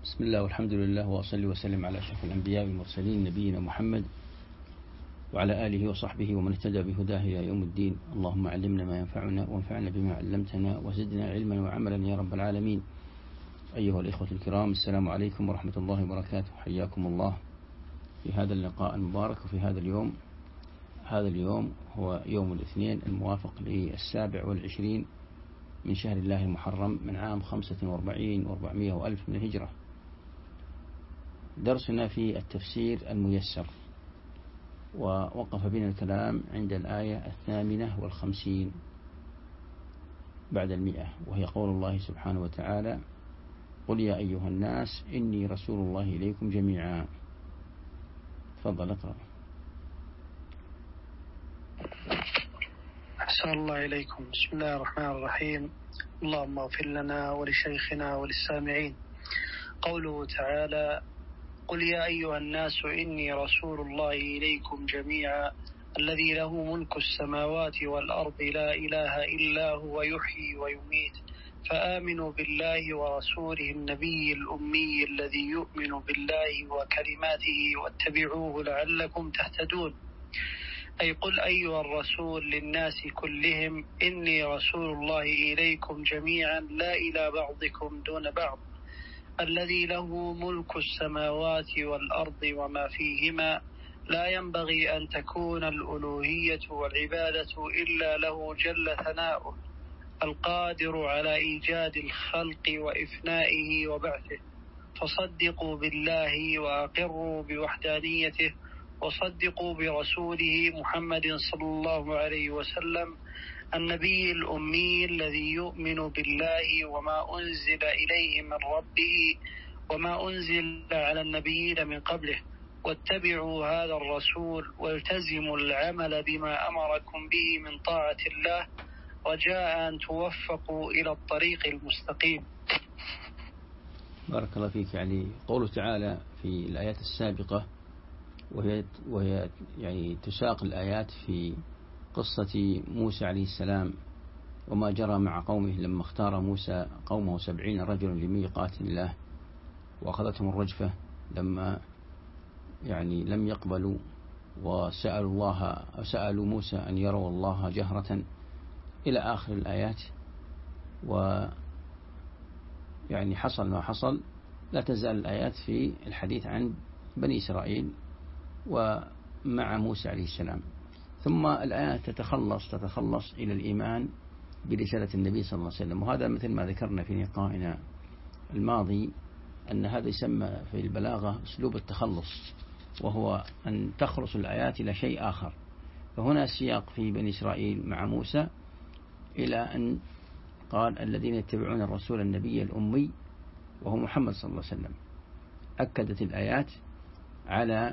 بسم الله والحمد لله وأصلي وسلم على أشرف الأنبياء والمرسلين نبينا محمد وعلى آله وصحبه ومن اهتدى بهداه إلى يوم الدين. اللهم علمنا ما ينفعنا وانفعنا بما علمتنا وزدنا علما وعملا يا رب العالمين. أيها الإخوة الكرام، السلام عليكم ورحمة الله وبركاته. حياكم الله في هذا اللقاء المبارك وفي هذا اليوم. هذا اليوم هو يوم الاثنين الموافق ل27 من شهر الله المحرم من عام 45 و400 وألف من الهجرة. درسنا في التفسير الميسر، ووقف بنا الكلام عند الآية 58 بعد 100، وهي قول الله سبحانه وتعالى: قل يا أيها الناس إني رسول الله إليكم جميعا. تفضل اقرأ. أحسن الله إليكم. بسم الله الرحمن الرحيم. اللهم اغفر لنا ولشيخنا وللسامعين. قوله تعالى: قل يا أيها الناس إني رسول الله إليكم جميعا الذي له ملك السماوات والأرض لا إله إلا هو يحيي ويميت فآمنوا بالله ورسوله النبي الأمي الذي يؤمن بالله وكلماته واتبعوه لعلكم تهتدون. أي قل أيها الرسول للناس كلهم إني رسول الله إليكم جميعا لا إلى بعضكم دون بعض الذي له ملك السماوات والأرض وما فيهما لا ينبغي أن تكون الألوهية والعبادة إلا له جل ثناؤه القادر على إيجاد الخلق وإفنائه وبعثه. فصدقوا بالله وأقروا بوحدانيته وصدقوا برسوله محمد صلى الله عليه وسلم النبي الأمي الذي يؤمن بالله وما أنزل إليه من ربه وما أنزل على النبيين من قبله، واتبعوا هذا الرسول والتزموا العمل بما أمركم به من طاعة الله رجاء أن توفقوا إلى الطريق المستقيم. بارك الله فيك. يعني قوله تعالى في الآيات السابقة، وهي يعني تساق الآيات في قصة موسى عليه السلام وما جرى مع قومه لما اختار موسى قومه 70 رجلا لميقات الله، وأخذتهم الرجفة لما يعني لم يقبلوا وسألوا موسى أن يروا الله جهرة إلى آخر الآيات. ويعني حصل ما حصل، لا تزال الآيات في الحديث عن بني إسرائيل ومع موسى عليه السلام. ثم الآيات تتخلص إلى الإيمان برسالة النبي صلى الله عليه وسلم. وهذا مثل ما ذكرنا في لقائنا الماضي أن هذا يسمى في البلاغة أسلوب التخلص، وهو أن تخلص الآيات إلى شيء آخر. فهنا السياق في بني إسرائيل مع موسى إلى أن قال: الذين يتبعون الرسول النبي الأمي وهو محمد صلى الله عليه وسلم. أكدت الآيات على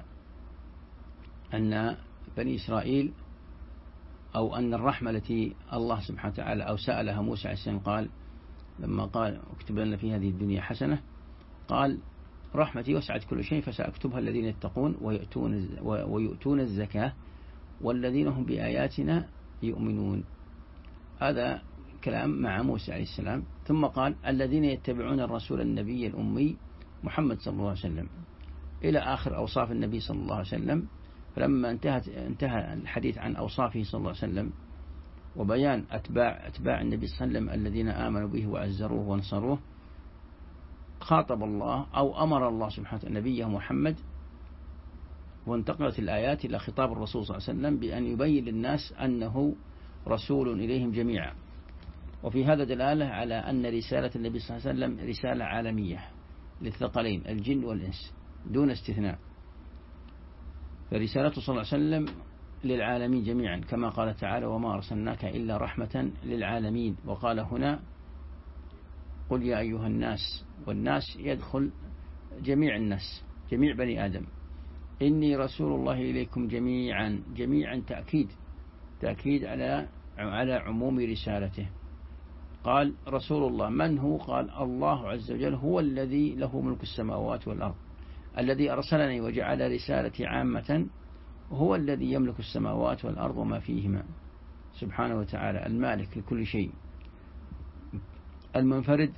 أن بني إسرائيل، أو أن الرحمة التي الله سبحانه وتعالى أو سألها موسى عليه السلام، قال لما قال: اكتب لنا في هذه الدنيا حسنة، قال: رحمتي وسعت كل شيء فسأكتبها الذين يتقون ويؤتون الزكاة والذين هم بآياتنا يؤمنون. هذا كلام مع موسى عليه السلام. ثم قال: الذين يتبعون الرسول النبي الأمي محمد صلى الله عليه وسلم، إلى آخر أوصاف النبي صلى الله عليه وسلم. فلما انتهى الحديث عن أوصافه صلى الله عليه وسلم وبيان أتباع النبي صلى الله عليه وسلم الذين آمنوا به وعزروه ونصروه، خاطب الله أو أمر الله سبحانه وتعالى نبيه محمد، وانتقلت الآيات إلى خطاب الرسول صلى الله عليه وسلم بأن يبين للناس أنه رسول إليهم جميعا. وفي هذا دلالة على أن رسالة النبي صلى الله عليه وسلم رسالة عالمية للثقلين الجن والإنس دون استثناء. فرسالته صلى الله عليه وسلم للعالمين جميعا، كما قال تعالى: وما أرسلناك إلا رحمة للعالمين. وقال هنا: قل يا أيها الناس، والناس يدخل جميع الناس، جميع بني آدم. إني رسول الله إليكم جميعا. جميعا تأكيد على عموم رسالته. قال: رسول الله من هو؟ قال: الله عز وجل هو الذي له ملك السماوات والأرض، الذي أرسلني وجعل رسالتي عامة، هو الذي يملك السماوات والأرض وما فيهما، سبحانه وتعالى المالك لكل شيء، المنفرد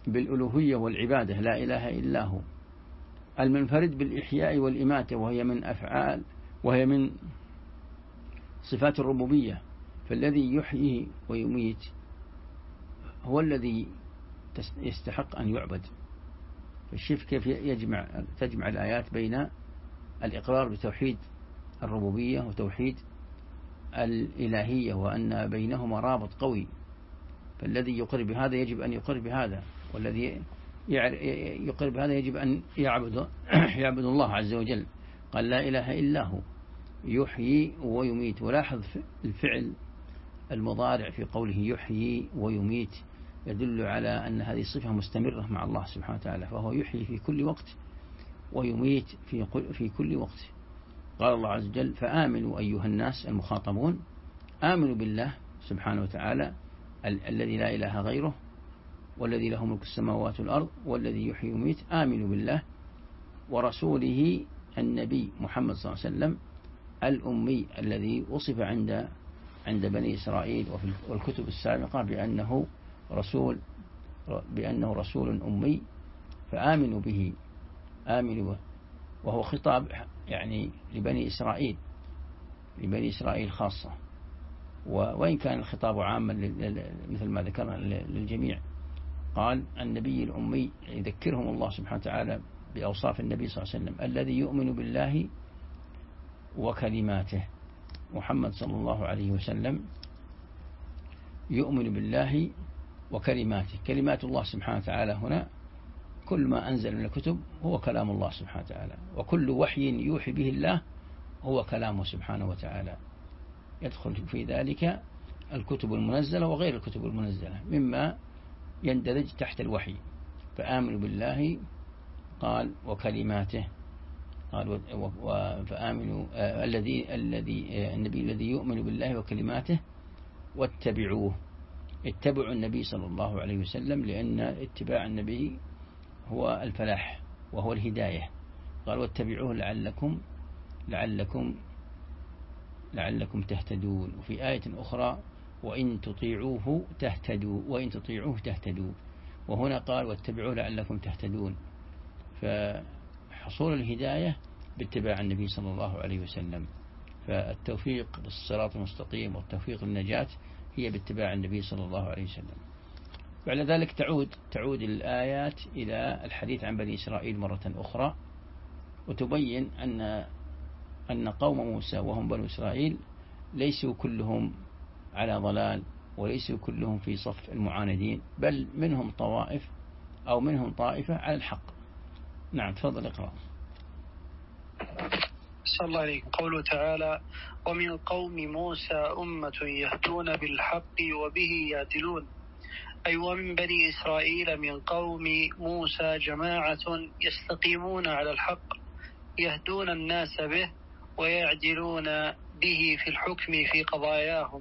بالألوهية والعبادة لا إله إلا هو، المنفرد بالإحياء والإماتة وهي من صفات الربوبية، فالذي يحيي ويميت هو الذي يستحق أن يعبد. فالشيف كيف تجمع الآيات بين الإقرار بتوحيد الربوبية وتوحيد الإلهية، وأن بينهما رابط قوي، فالذي يقر بهذا يجب أن يقر بهذا، والذي يقر بهذا يجب أن يعبد الله عز وجل. قال لا إله إلا هو يحيي ويميت. ولاحظ الفعل المضارع في قوله يحيي ويميت يدل على أن هذه صفة مستمرة مع الله سبحانه وتعالى، فهو يحيي في كل وقت ويميت في كل وقت. قال الله عز وجل فآمنوا أيها الناس المخاطبون، آمنوا بالله سبحانه وتعالى الذي لا إله غيره، والذي له ملك السماوات والأرض، والذي يحيي ويميت. آمنوا بالله ورسوله النبي محمد صلى الله عليه وسلم الأمي الذي وصف عند بني إسرائيل والكتب السابقة بأنه رسول أمي، فآمنوا به. آمنوا وهو خطاب يعني لبني إسرائيل خاصة، وإن كان الخطاب عاما مثل ما ذكرنا للجميع. قال النبي الأمي يذكرهم الله سبحانه وتعالى بأوصاف النبي صلى الله عليه وسلم الذي يؤمن بالله وكلماته. محمد صلى الله عليه وسلم يؤمن بالله وكلماته. كلمات الله سبحانه وتعالى هنا كل ما أنزل من الكتب هو كلام الله سبحانه وتعالى، وكل وحي يوحي به الله هو كلامه سبحانه وتعالى. يدخل في ذلك الكتب المنزلة وغير الكتب المنزلة مما يندرج تحت الوحي. فآمنوا بالله قال وكلماته، قال فآمنوا النبي الذي يؤمن بالله وكلماته واتبعوه. اتبعوا النبي صلى الله عليه وسلم، لأن اتباع النبي هو الفلاح وهو الهداية. قال واتبعوه لعلكم تهتدون. وفي آية أخرى وإن تطيعوه تهتدوا. وهنا قال واتبعوه لعلكم تهتدون. فحصول الهداية باتباع النبي صلى الله عليه وسلم، فالتوفيق للصراط المستقيم والتوفيق للنجاة هي باتباع النبي صلى الله عليه وسلم. بعد ذلك تعود الآيات إلى الحديث عن بني إسرائيل مرة أخرى، وتبين أن قوم موسى وهم بنو إسرائيل ليسوا كلهم على ضلال، وليسوا كلهم في صف المعاندين، بل منهم طوائف أو منهم طائفة على الحق. نعم تفضل اقرأ. صلى الله عليكم. قوله تعالى ومن قوم موسى أمة يهدون بالحق وبه يعدلون، أي ومن بني إسرائيل من قوم موسى جماعة يستقيمون على الحق يهدون الناس به ويعدلون به في الحكم في قضاياهم.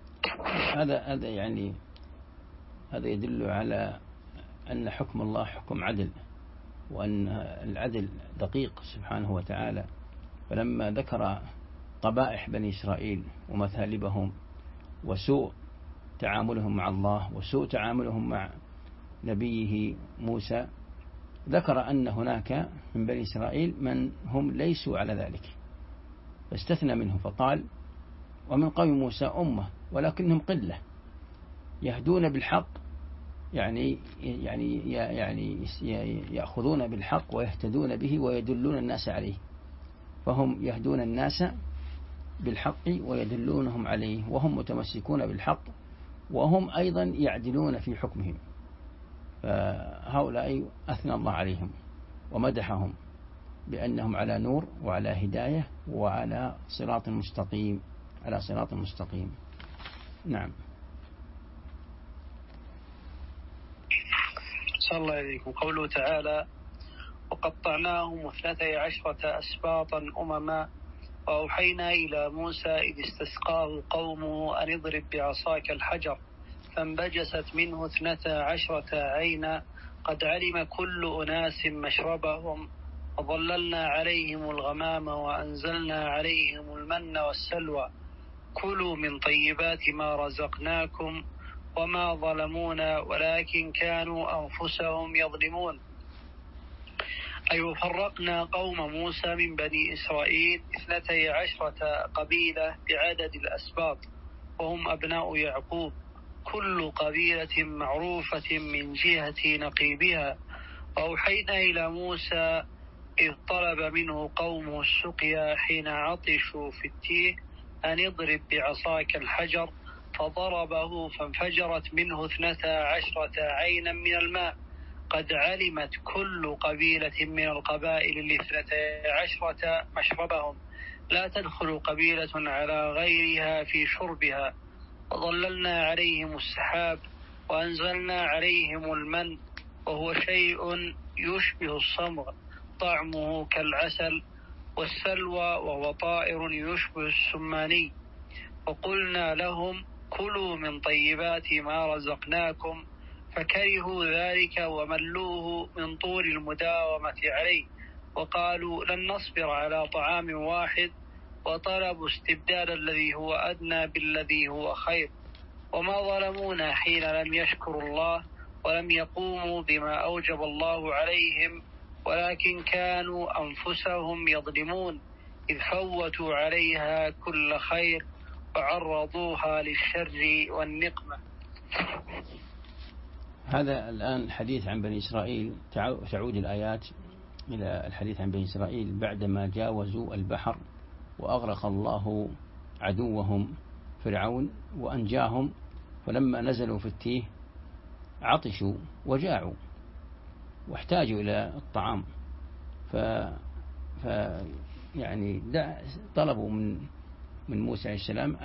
هذا يدل على أن حكم الله حكم عدل، وأن العدل دقيق سبحانه وتعالى. فلما ذكر قبائح بني إسرائيل ومثالبهم وسوء تعاملهم مع الله وسوء تعاملهم مع نبيه موسى، ذكر أن هناك من بني إسرائيل من هم ليسوا على ذلك، فاستثنى منهم فقال ومن قوم موسى أمة ولكنهم قلة يهدون بالحق، يعني يأخذون بالحق ويهتدون به ويدلون الناس عليه. فهم يهدون الناس بالحق ويدلونهم عليه، وهم متمسكون بالحق، وهم أيضا يعدلون في حكمهم. فهؤلاء أثنى الله عليهم ومدحهم بأنهم على نور وعلى هداية وعلى صراط مستقيم، على صراط مستقيم. نعم. صلى الله عليكم. قوله تعالى وقطعناهم 12 أسباطا أمما وأوحينا إلى موسى إذ استسقاه قومه أن اضرب بعصاك الحجر فانبجست منه 12 عينا قد علم كل أناس مشربهم وظللنا عليهم الغمام وأنزلنا عليهم المن والسلوى كلوا من طيبات ما رزقناكم وما ظلمونا ولكن كانوا أنفسهم يظلمون. أي فرقنا قوم موسى من بني إسرائيل 12 قبيلة بعدد الأسباط، وهم أبناء يعقوب، كل قبيلة معروفة من جهة نقيبها. وأوحينا إلى موسى إذ طلب منه قومه السقيا حين عطشوا في التيه أن اضرب بعصاك الحجر، فضربه فانفجرت منه 12 عينا من الماء. قد علمت كل قبيلة من القبائل 12 مشربهم، لا تدخل قبيلة على غيرها في شربها. وظللنا عليهم السحاب وأنزلنا عليهم المن، وهو شيء يشبه الصمغ طعمه كالعسل، والسلوى وهو طائر يشبه السماني. وقلنا لهم كلوا من طيبات ما رزقناكم، فكرهوا ذلك وملوه من طول المداومة عليه، وقالوا لن نصبر على طعام واحد، وطلبوا استبدال الذي هو أدنى بالذي هو خير. وما ظلمونا حين لم يشكروا الله ولم يقوموا بما أوجب الله عليهم، ولكن كانوا أنفسهم يظلمون، إذ فوتوا عليها كل خير وعرضوها للشر والنقمة. هذا الآن الحديث عن بني إسرائيل. تعود الآيات إلى الحديث عن بني إسرائيل بعدما جاوزوا البحر وأغرق الله عدوهم فرعون وأنجاهم، فلما نزلوا في التيه عطشوا وجاعوا واحتاجوا إلى الطعام، يعني طلبوا من موسى عليه السلام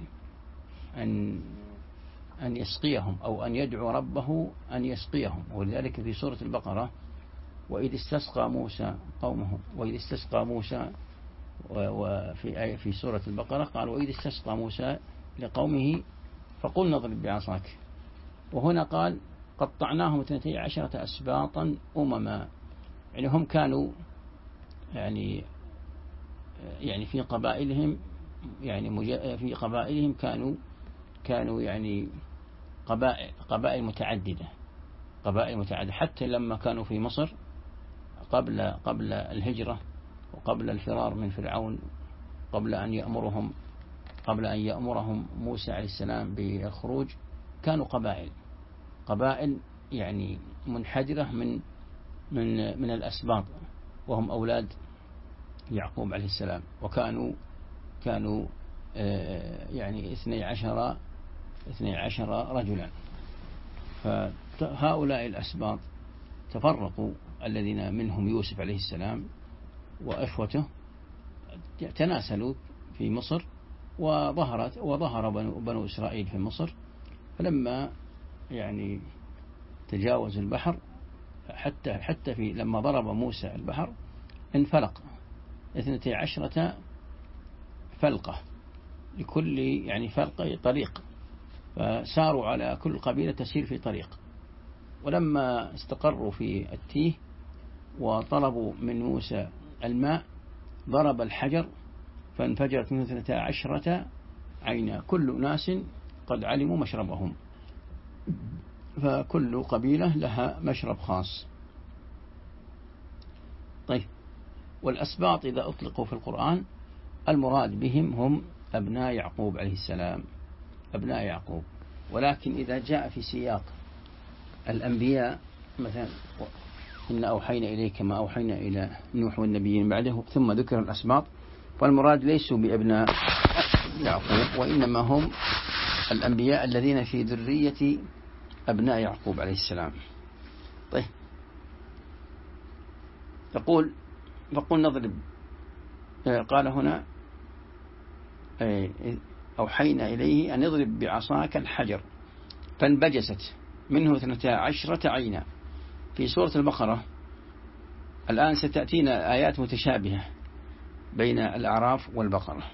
أن يسقيهم أو أن يدعو ربه أن يسقيهم. ولذلك في سورة البقرة وإذ استسقى موسى قومه، وإذ استسقى موسى، وفي سورة البقرة قال وإذ استسقى موسى لقومه فقلنا اضرب بعصاك. وهنا قال قطعناهم 12 أسباطا أمما، يعني هم كانوا يعني في قبائلهم، في قبائلهم كانوا يعني قبائل متعددة حتى لما كانوا في مصر قبل الهجرة وقبل الفرار من فرعون، قبل أن يأمرهم موسى عليه السلام بالخروج، كانوا قبائل يعني منحدرة من الأسباط، وهم أولاد يعقوب عليه السلام، وكانوا يعني 12 رجلا. فهؤلاء الأسباط تفرقوا، الذين منهم يوسف عليه السلام وإخوته تناسلوا في مصر، وظهر بنو إسرائيل في مصر. فلما يعني تجاوز البحر، حتى لما ضرب موسى البحر انفلق 12 فلقة، لكل يعني فلقة طريق، فساروا على كل قبيلة تسير في طريق. ولما استقروا في التيه وطلبوا من موسى الماء ضرب الحجر فانفجرت منه 12 عينا، كل ناس قد علموا مشربهم، فكل قبيلة لها مشرب خاص. طيب، والأسباط إذا أطلقوا في القرآن المراد بهم هم أبناء يعقوب عليه السلام، أبناء يعقوب. ولكن إذا جاء في سياق الأنبياء مثلا إن أوحينا إليك ما أوحينا إلى نوح والنبيين بعده، ثم ذكر الأسباط، فالمراد ليسوا بأبناء يعقوب، وإنما هم الأنبياء الذين في ذرية أبناء يعقوب عليه السلام. طيب، فقل نضرب، قال هنا أوحينا إليه أن يضرب بعصاك الحجر فانبجست منه 12 عينا. في سورة البقرة الآن ستأتينا آيات متشابهة بين الأعراف والبقرة،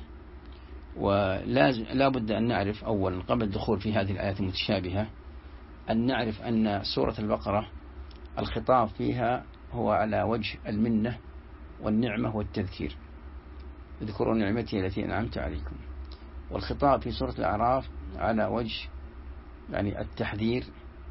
ولا بد أن نعرف أولا قبل الدخول في هذه الآيات المتشابهة أن نعرف أن سورة البقرة الخطاب فيها هو على وجه المنة والنعمة والتذكير، اذكروا نعمتي التي أنعمت عليكم. والخطاب في سورة الأعراف على وجه يعني التحذير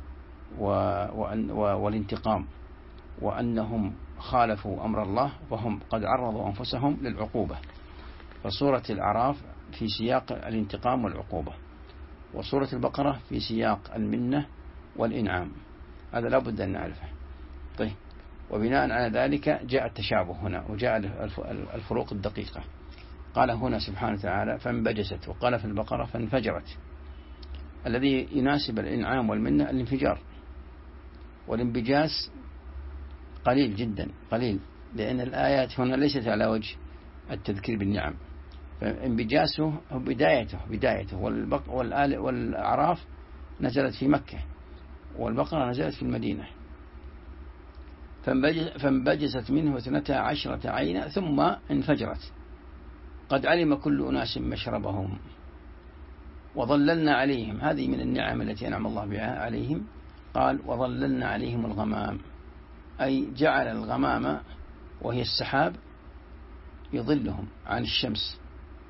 والانتقام، وأنهم خالفوا أمر الله وهم قد عرضوا أنفسهم للعقوبة. فسورة الأعراف في سياق الانتقام والعقوبة، وسورة البقرة في سياق المنة والإنعام. هذا لا بد أن نعرفه. طيب، وبناء على ذلك جاء التشابه هنا، وجاء الفروق الدقيقة. قال هنا سبحانه وتعالى فانبجست، وقال في البقرة فانفجرت. الذي يناسب الإنعام والمنة الانفجار، والانبجاس قليل جدا، قليل، لأن الآيات هنا ليست على وجه التذكير بالنعم. فانبجاسه هو بدايته والأعراف نزلت في مكة، والبقرة نزلت في المدينة. فانبجست منه 12 عينا ثم انفجرت. قد علم كل أناس مشربهم وظللنا عليهم. هذه من النعم التي أنعم الله بها عليهم. قال وظللنا عليهم الغمام، أي جعل الغمام وهي السحاب يظلهم عن الشمس،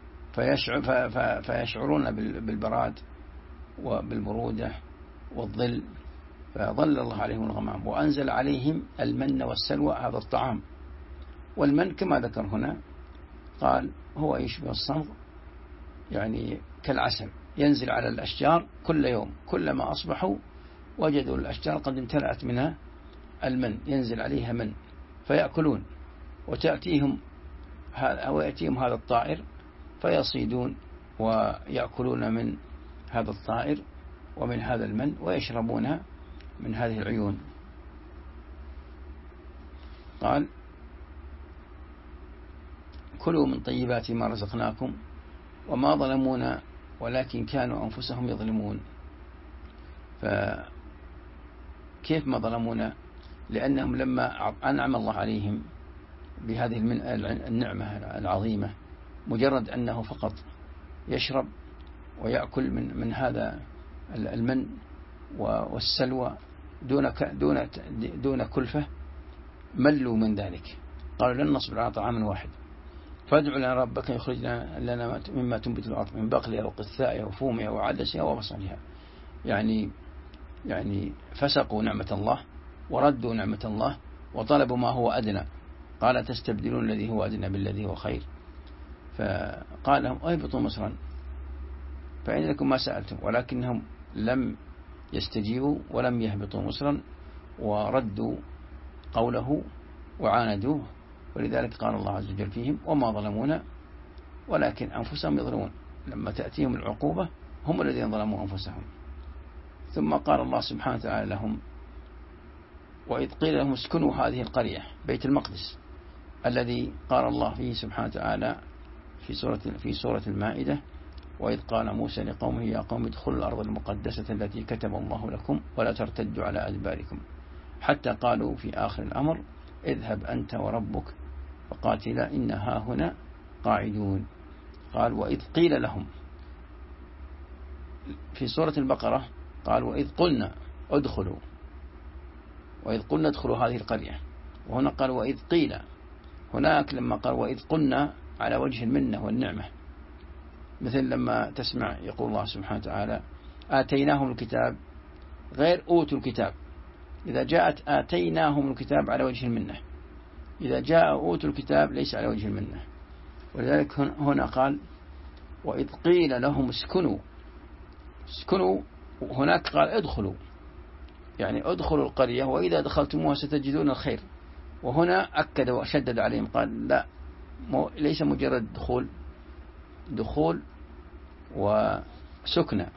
فيشعرون بالبراد وبالبرودة والظل، فظل الله عليهم الغمام. وأنزل عليهم المن والسلوى، هذا الطعام. والمن كما ذكر هنا قال هو يشبه الصمغ، يعني كالعسل، ينزل على الأشجار كل يوم، كلما أصبحوا وجدوا الأشجار قد امتلأت منها المن، ينزل عليها من فيأكلون، ويأتيهم هذا الطائر فيصيدون ويأكلون من هذا الطائر ومن هذا المن، ويشربون من هذه العيون. قال كلوا من طيبات ما رزقناكم وما ظلمونا ولكن كانوا أنفسهم يظلمون. فكيف ما ظلمونا؟ لأنهم لما أنعم الله عليهم بهذه النعمة العظيمة، مجرد أنه فقط يشرب ويأكل من هذا المن والسلوى دون كلفة، ملوا من ذلك. قالوا لن نصبر على طعام واحد فادع لنا ربك يخرج لنا مما تنبت الأرض من بقلها وقثائها وفومها وعدسها وبصلها. يعني فسقوا نعمة الله وردوا نعمة الله وطلبوا ما هو أدنى. قال تستبدلون الذي هو أدنى بالذي هو خير. فقال لهم اهبطوا مصرا فإن لكم ما سألتم، ولكنهم لم يستجيبوا ولم يهبطوا مصرا، وردوا قوله وعاندوه. ولذلك قال الله عز وجل فيهم وما ظلمونا ولكن أنفسهم يظلمون. لما تأتيهم العقوبة هم الذين ظلموا أنفسهم. ثم قال الله سبحانه وتعالى لهم وإذ قيل لهم اسكنوا هذه القرية، بيت المقدس الذي قال الله فيه سبحانه وتعالى في سورة المائدة وإذ قال موسى لقومه يا قوم ادخلوا الأرض المقدسة التي كتب الله لكم ولا ترتدوا على أدباركم، حتى قالوا في آخر الأمر اذهب أنت وربك فقاتلا إن ها هنا قاعدون. قال وإذ قيل لهم. في سورة البقرة قال وإذ قلنا ادخلوا هذه القرية، وهنا قال وإذ قيل. هناك لما قال وإذ قلنا على وجه المنة والنعمة، مثل لما تسمع يقول الله سبحانه وتعالى آتيناهم الكتاب غير أوتوا الكتاب. إذا جاءت آتيناهم الكتاب على وجه المنة، إذا جاء أوتوا الكتاب ليس على وجه المنة. ولذلك هنا قال وإذ قيل لهم اسكنوا، هناك قال ادخلوا، يعني ادخلوا القرية وإذا دخلتموها ستجدون الخير. وهنا أكد وشدد عليهم قال لا، ليس مجرد دخول وسكنة.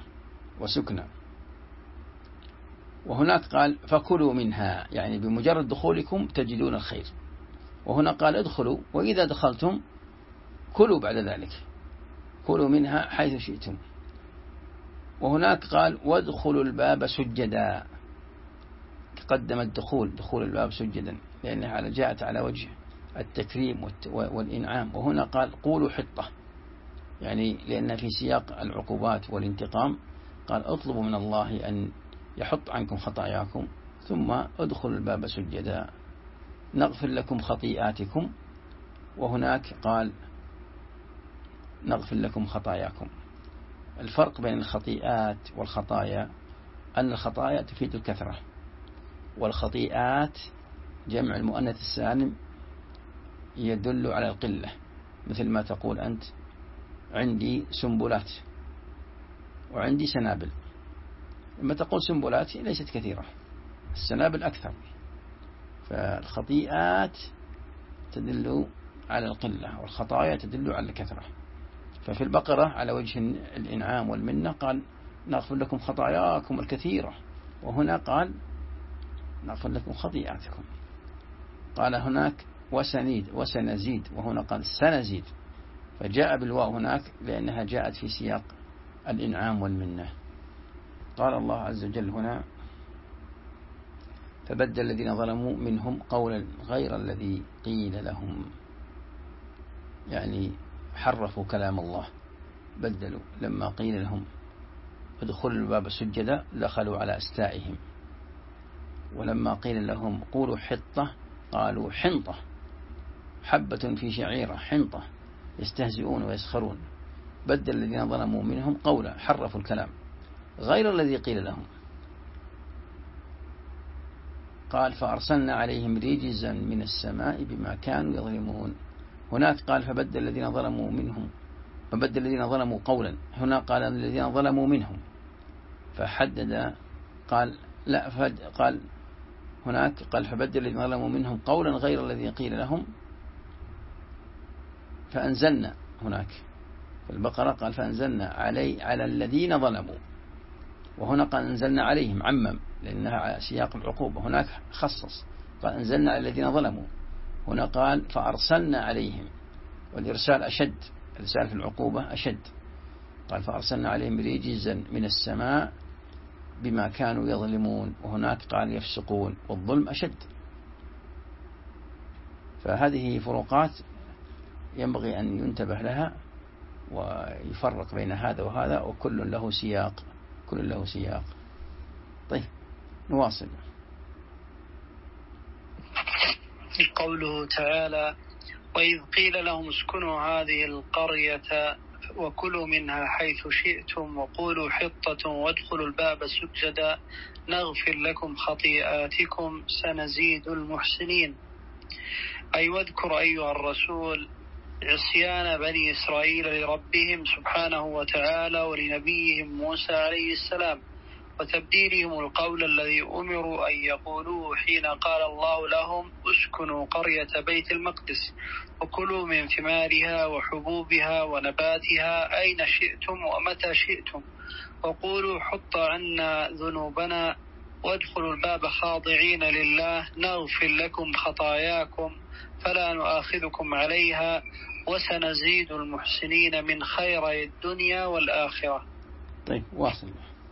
وهناك قال فكلوا منها، يعني بمجرد دخولكم تجدون الخير. وهنا قال ادخلوا وإذا دخلتم كلوا بعد ذلك، كلوا منها حيث شئتم. وهناك قال وادخلوا الباب سجدا، قدم دخول الباب سجدا لأنها جاءت على وجه التكريم والإنعام. وهنا قال قولوا حطة، يعني لأن في سياق العقوبات والانتقام قال اطلبوا من الله أن يحط عنكم خطاياكم ثم ادخلوا الباب سجدا نغفر لكم خطيئاتكم. وهناك قال نغفر لكم خطاياكم. الفرق بين الخطيئات والخطايا أن الخطايا تفيد الكثرة، والخطيئات جمع المؤنث السالم يدل على القلة، مثل ما تقول أنت عندي سنبلات وعندي سنابل. لما تقول سنبلات ليست كثيرة، السنابل أكثر، فالخطيئات تدل على القلة والخطايا تدل على الكثرة. ففي البقرة على وجه الإنعام والمنة قال نغفر لكم خطاياكم الكثيرة، وهنا قال نغفر لكم خطيئاتكم. قال هناك وسنزيد، وهنا قال سنزيد، فجاء بالواو هناك لأنها جاءت في سياق الإنعام والمنة. قال الله عز وجل هنا فبدل الذين ظلموا منهم قولا غير الذي قيل لهم، يعني حرفوا كلام الله، بدلوا. لما قيل لهم ادخلوا الباب سجدا دخلوا على أستائهم، ولما قيل لهم قولوا حطة قالوا حنطة، حبة في شعيرة حنطة، يستهزئون ويسخرون. بدل الذين ظلموا منهم قولا، حرفوا الكلام غير الذي قيل لهم. قال فأرسلنا عليهم رجزا من السماء بما كانوا يظلمون. هناك قال فبدل الذين ظلموا منهم، فبدل الذين ظلموا قولا، هنا قال الذين ظلموا منهم، فحدد قال لا، قال هناك قال فبدل الذين ظلموا منهم قولا غير الذي قيل لهم فأنزلنا. هناك في البقرة قال فأنزلنا على الذين ظلموا، وهنا قال أنزلنا عليهم، عمم لأنها سياق العقوبة. هناك خصص قال أنزلنا على الذين ظلموا، هنا قال فأرسلنا عليهم، والإرسال أشد، الإرسال في العقوبة أشد. قال فأرسلنا عليهم رجزا من السماء بما كانوا يظلمون، وهناك قال يفسقون، والظلم أشد. فهذه فروقات ينبغي أن ينتبه لها ويفرق بين هذا وهذا، وكل له سياق، كل له سياق. طيب نواصل. قوله تعالى وإذ قيل لهم اسكنوا هذه القرية وكلوا منها حيث شئتم وقولوا حطة وادخلوا الباب سجدا نغفر لكم خطيئاتكم سنزيد المحسنين. أي واذكر أيها الرسول عصيان بني إسرائيل لربهم سبحانه وتعالى ولنبيهم موسى عليه السلام، وتبديلهم القول الذي أمروا أن يقولوه حين قال الله لهم اسكنوا قرية بيت المقدس وكلوا من ثمارها وحبوبها ونباتها أين شئتم ومتى شئتم وقولوا حط عنا ذنوبنا وادخلوا الباب خاضعين لله نغفر لكم خطاياكم فلا نؤاخذكم عليها وسنزيد المحسنين من خير الدنيا والآخرة. طيب واصل.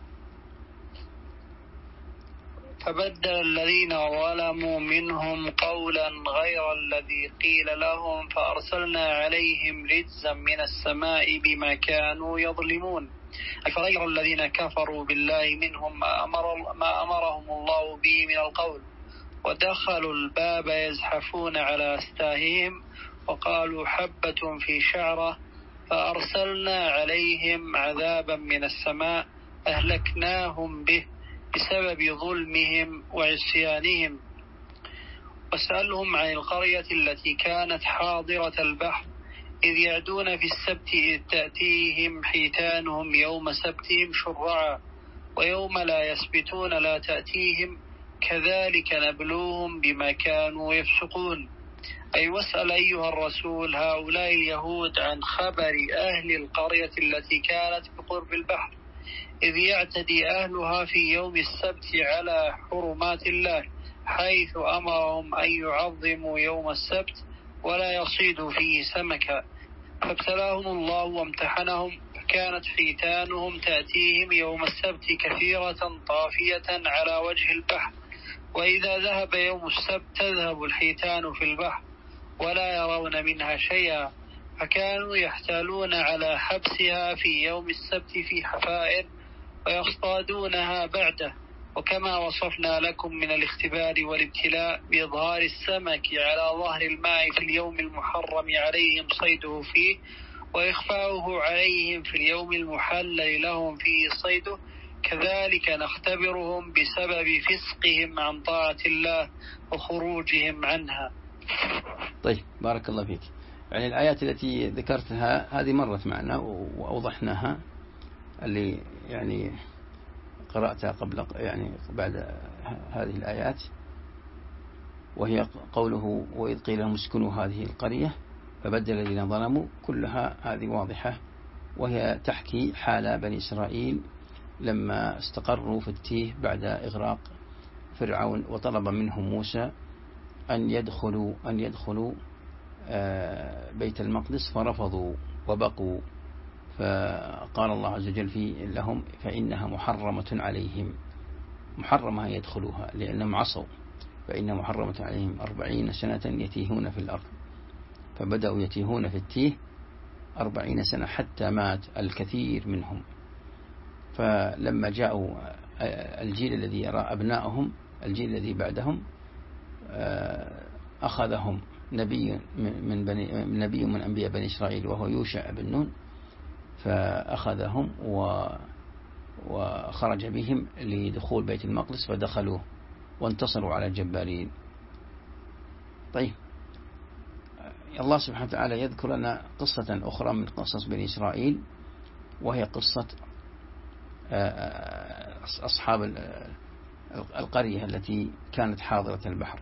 فبدل الذين ظلموا منهم قولا غير الذي قيل لهم فأرسلنا عليهم رجزا من السماء بما كانوا يظلمون. فغير الذين كفروا بالله منهم ما أمرهم الله به من القول، ودخلوا الباب يزحفون على أستاههم وقالوا حبة في شعرة، فأرسلنا عليهم عذابا من السماء أهلكناهم به بسبب ظلمهم وعصيانهم. واسألهم عن القرية التي كانت حاضرة البحر إذ يعدون في السبت إذ تأتيهم حيتانهم يوم سبتهم شرعا ويوم لا يسبتون لا تأتيهم كذلك نبلوهم بما كانوا يفسقون. أي واسأل أيها الرسول هؤلاء اليهود عن خبر أهل القرية التي كانت بقرب البحر إذ يعتدي أهلها في يوم السبت على حرمات الله، حيث أمرهم أن يعظموا يوم السبت ولا يصيدوا فيه سمكا، فابتلاهم الله وامتحنهم، فكانت حيتانهم تأتيهم يوم السبت كثيرة طافية على وجه البحر، وإذا ذهب يوم السبت تذهب الحيتان في البحر ولا يرون منها شيئا، فكانوا يحتالون على حبسها في يوم السبت في حفائر ويصطادونها بعده. وكما وصفنا لكم من الاختبار والابتلاء بإظهار السمك على ظهر الماء في اليوم المحرم عليهم صيده فيه وإخفاؤه عليهم في اليوم المحلل لهم فيه صيده، كذلك نختبرهم بسبب فسقهم عن طاعة الله وخروجهم عنها. طيب بارك الله فيك. يعني الآيات التي ذكرتها هذه مرت معنا وأوضحناها، اللي يعني قرأتها قبل يعني بعد هذه الآيات، وهي قوله وإذ قيل لهم اسكنوا هذه القرية فبدل الذين ظلموا، كلها هذه واضحة، وهي تحكي حال بني إسرائيل لما استقروا في التيه بعد إغراق فرعون، وطلب منهم موسى أن يدخلوا بيت المقدس فرفضوا وبقوا، فقال الله عز وجل لهم فإنها محرمة عليهم، محرمة يدخلوها لأنهم عصوا، فإنها محرمة عليهم 40 سنة يتيهون في الأرض، فبدأوا يتيهون في التيه 40 سنة حتى مات الكثير منهم. فلما جاءوا الجيل الذي يرى أبنائهم، الجيل الذي بعدهم، أخذهم نبي من أنبياء بني إسرائيل وهو يوشع بن نون، فأخذهم وخرج بهم لدخول بيت المقدس، فدخلوه وانتصروا على الجبارين. طيب الله سبحانه وتعالى يذكر لنا قصة أخرى من قصص بني إسرائيل، وهي قصة أصحاب القرية التي كانت حاضرة البحر،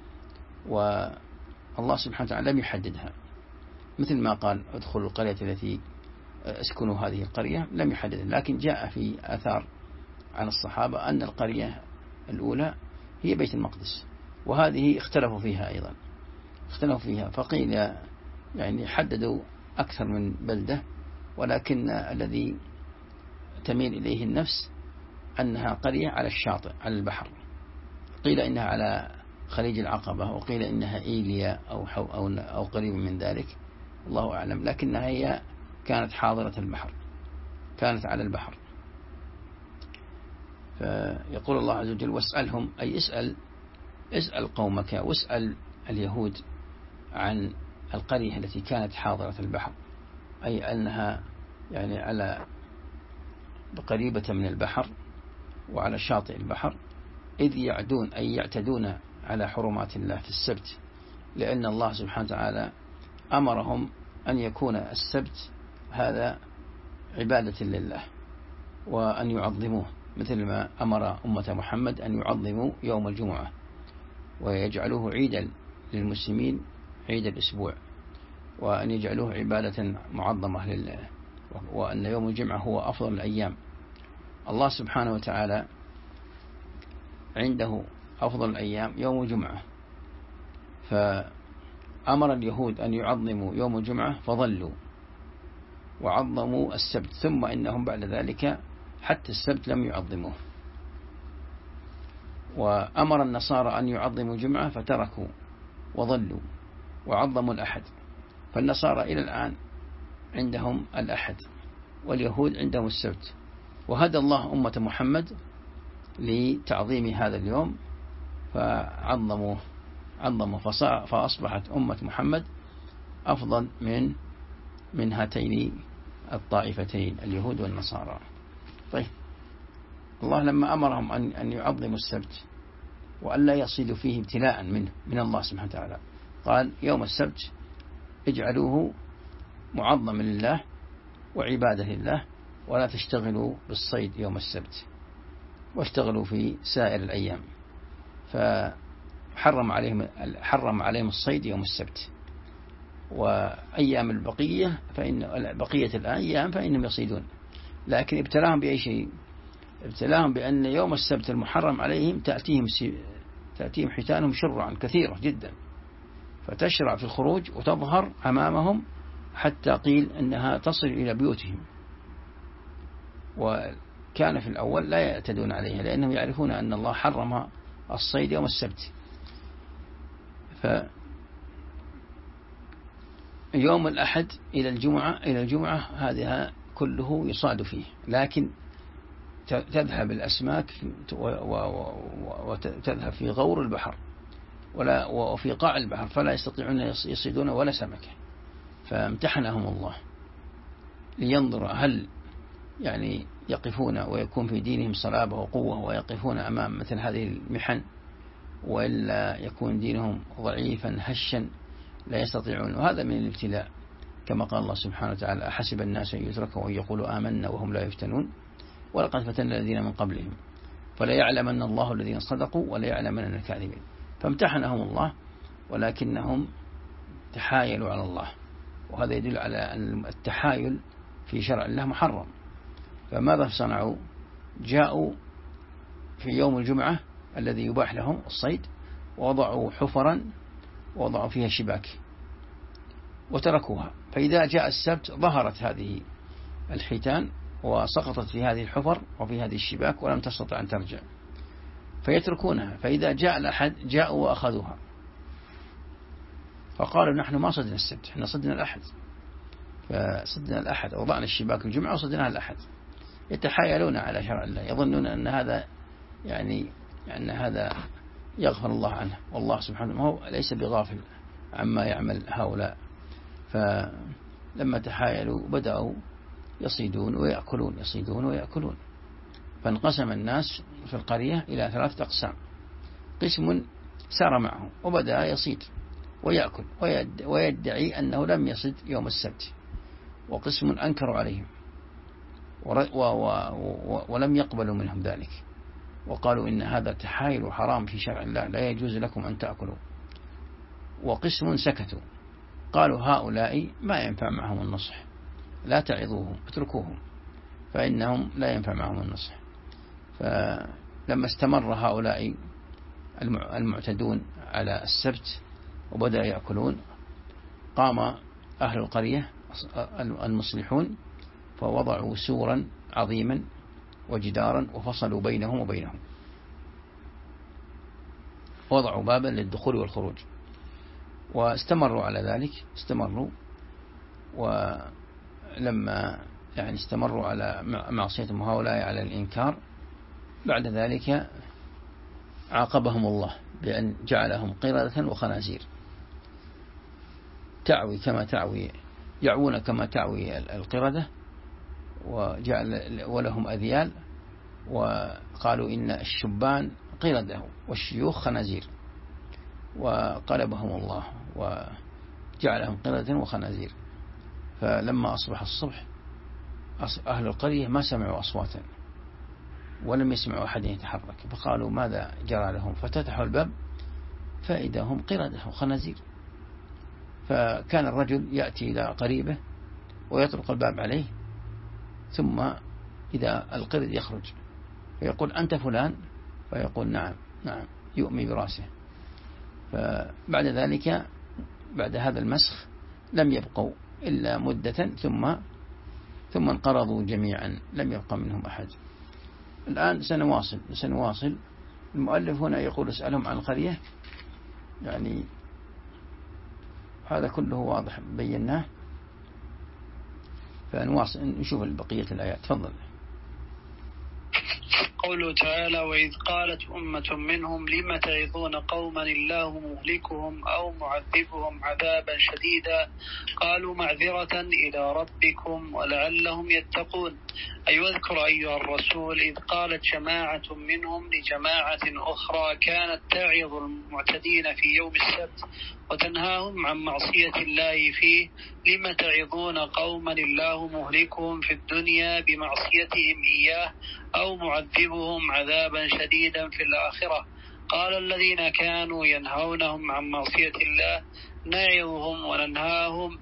والله سبحانه وتعالى لم يحددها، مثل ما قال ادخلوا القرية التي اسكنوا هذه القرية، لم يحددها، لكن جاء في آثار عن الصحابة أن القرية الأولى هي بيت المقدس، وهذه اختلفوا فيها أيضا، فقيل يعني حددوا أكثر من بلدة، ولكن الذي تميل إليه النفس أنها قرية على الشاطئ على البحر، قيل إنها على خليج العقبة، وقيل إنها إيليا أو قريب من ذلك، الله أعلم، لكنها هي كانت حاضرة البحر، كانت على البحر. فيقول الله عز وجل واسألهم، أي اسأل قومك واسأل اليهود عن القرية التي كانت حاضرة البحر، أي أنها يعني على قريبة من البحر وعلى شاطئ البحر، إذ يعدون أي يعتدون على حرمات الله في السبت، لأن الله سبحانه وتعالى أمرهم أن يكون السبت هذا عبادة لله وأن يعظموه، مثل ما أمر أمة محمد أن يعظموا يوم الجمعة ويجعلوه عيدا للمسلمين، عيد الأسبوع، وأن يجعلوه عبادة معظمة لله، وأن يوم الجمعة هو أفضل الأيام. الله سبحانه وتعالى عنده أفضل الأيام يوم الجمعة، فأمر اليهود أن يعظموا يوم الجمعة فظلوا وعظموا السبت، ثم إنهم بعد ذلك حتى السبت لم يعظموه، وأمر النصارى أن يعظموا الجمعة فتركوا وظلوا وعظموا الأحد، فالنصارى إلى الآن عندهم الأحد واليهود عندهم السبت، وهدى الله أمة محمد لتعظيم هذا اليوم فعظموه، فأصبحت أمة محمد أفضل من هاتين الطائفتين اليهود والنصارى. طيب الله لما أمرهم أن يعظموا السبت وأن لا يصيدوا فيه ابتلاء من الله سبحانه وتعالى، قال يوم السبت اجعلوه معظما لله وعبادة لله، ولا تشتغلوا بالصيد يوم السبت واشتغلوا في سائر الأيام، فحرم عليهم الصيد يوم السبت، وأيام البقية فإن بقية الأيام فإنهم يصيدون، لكن ابتلاهم بأي شيء؟ ابتلاهم بأن يوم السبت المحرم عليهم تأتيهم حيتانهم شرعا كثيرة جدا، فتشرع في الخروج وتظهر أمامهم حتى قيل أنها تصل إلى بيوتهم، وكان في الأول لا يعتدون عليها لأنهم يعرفون أن الله حرم الصيد يوم السبت. فيوم الأحد إلى الجمعة هذا كله يصاد فيه، لكن تذهب الأسماك وتذهب في غور البحر وفي قاع البحر، فلا يستطيعون يصيدون ولا سمكة، فامتحنهم الله لينظر هل يعني يقفون ويكون في دينهم صلابة وقوة ويقفون أمام مثل هذه المحن، وإلا يكون دينهم ضعيفا هشا لا يستطيعون. وهذا من الابتلاء، كما قال الله سبحانه وتعالى: أحسب الناس أن يتركوا وأن يقولوا آمنا وهم لا يفتنون ولقد فتنا الذين من قبلهم فلا يعلمن الله الذين صدقوا ولا يعلمن الكاذبين. فامتحنهم الله ولكنهم تحايلوا على الله، وهذا يدل على أن التحايل في شرع الله محرم. فماذا صنعوا؟ جاءوا في يوم الجمعة الذي يباح لهم الصيد ووضعوا حفرا ووضعوا فيها شباك وتركوها، فإذا جاء السبت ظهرت هذه الحيتان وسقطت في هذه الحفر وفي هذه الشباك ولم تستطع أن ترجع، فيتركونها. فإذا جاء الأحد جاءوا وأخذوها، فقالوا: نحن ما صدنا السبت، احنا صدنا الأحد. فصدنا الأحد، وضعنا الشباك الجمعة وصدناها الأحد. يتحايلون على شرع الله، يظنون أن هذا يعني أن هذا يغفر الله عنه، والله سبحانه هو ليس بغافل عما يعمل هؤلاء. فلما تحايلوا بدأوا يصيدون ويأكلون، يصيدون ويأكلون. فانقسم الناس في القرية إلى 3 أقسام: قسم سار معه وبدأ يصيد ويأكل ويدعي أنه لم يصد يوم السبت، وقسم أنكروا عليهم ولم يقبلوا منهم ذلك، وقالوا إن هذا تحايل حرام في شرع الله، لا يجوز لكم أن تأكلوا. وقسم سكتوا، قالوا: هؤلاء ما ينفع معهم النصح، لا تعظوهم، اتركوهم فإنهم لا ينفع معهم النصح. فلما استمر هؤلاء المعتدون على السبت وبدأ يأكلون، قام أهل القرية المصلحون فوضعوا سورا عظيما وجدارا وفصلوا بينهم وبينهم، وضعوا بابا للدخول والخروج، واستمروا على ذلك. استمروا، ولما يعني استمروا على معصيتهم هؤلاء على الإنكار، بعد ذلك عاقبهم الله بأن جعلهم قردة وخنازير تعوي كما تعوي، يعوون كما تعوي القردة، وجعل ولهم أذيال، وقالوا إن الشبان قردة والشيوخ خنازير، وقلبهم الله وجعلهم قردة وخنازير. فلما أصبح الصبح أهل القرية ما سمعوا أصواتا ولم يسمعوا أحد يتحرك، فقالوا: ماذا جرى لهم؟ ففتحوا الباب فإذا هم قردة وخنازير. فكان الرجل يأتي إلى قريبه ويطرق الباب عليه، ثم إذا القرد يخرج فيقول: أنت فلان؟ فيقول: نعم نعم، يؤمي براسه. فبعد ذلك بعد هذا المسخ لم يبقوا إلا مدة، ثم انقرضوا جميعا، لم يبقى منهم أحد. الآن سنواصل. المؤلف هنا يقول: اسألهم عن القرية، يعني هذا كله واضح بيناه، فنواصل نشوف بقية الآيات. تفضل. قوله تعالى: وإذ قالت أمة منهم لم تعظون قوما الله مهلكهم أو معذبهم عذابا شديدا قالوا معذرة إلى ربكم ولعلهم يتقون. أي واذكر أيها الرسول إذ قالت جماعة منهم لجماعة أخرى كانت تعظ المعتدين في يوم السبت وتنهاهم عن معصية الله فيه: لم تعظون قوما الله مهلكهم في الدنيا بمعصيتهم إياه أو معذبهم عذابا شديدا في الآخرة. قال الذين كانوا ينهونهم عن معصية الله: نعظهم وننهاهم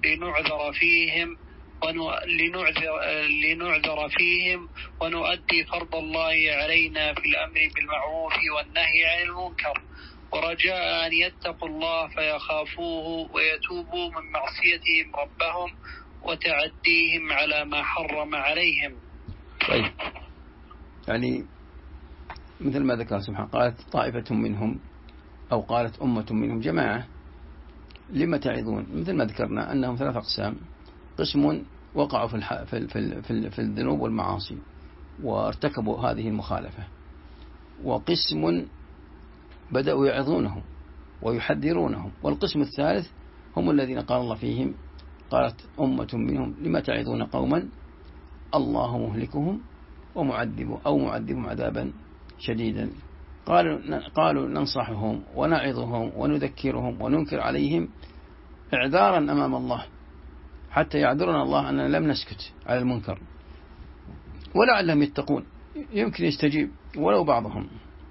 لنعذر فيهم ونؤدي فرض الله علينا في الأمر بالمعروف والنهي عن المنكر، ورجاء أن يتقوا الله فيخافوه ويتوبوا من معصيتهم ربهم وتعديهم على ما حرم عليهم. طيب، يعني مثل ما ذكر سبحانه، قالت طائفة منهم أو قالت أمة منهم جماعة لما تعظون، مثل ما ذكرنا أنهم 3 أقسام: قسم وقعوا في الذنوب والمعاصي وارتكبوا هذه المخالفة، وقسم بدأوا يعظونهم ويحذرونهم، والقسم الثالث هم الذين قال الله فيهم: قالت أمة منهم لما تعظون قوما الله مهلكهم ومعذبهم عذابا شديدا. قالوا ننصحهم ونعظهم ونذكرهم وننكر عليهم إعذارا أمام الله حتى يعذرنا الله أننا لم نسكت على المنكر، ولعلهم يتقون، يمكن يستجيب ولو بعضهم،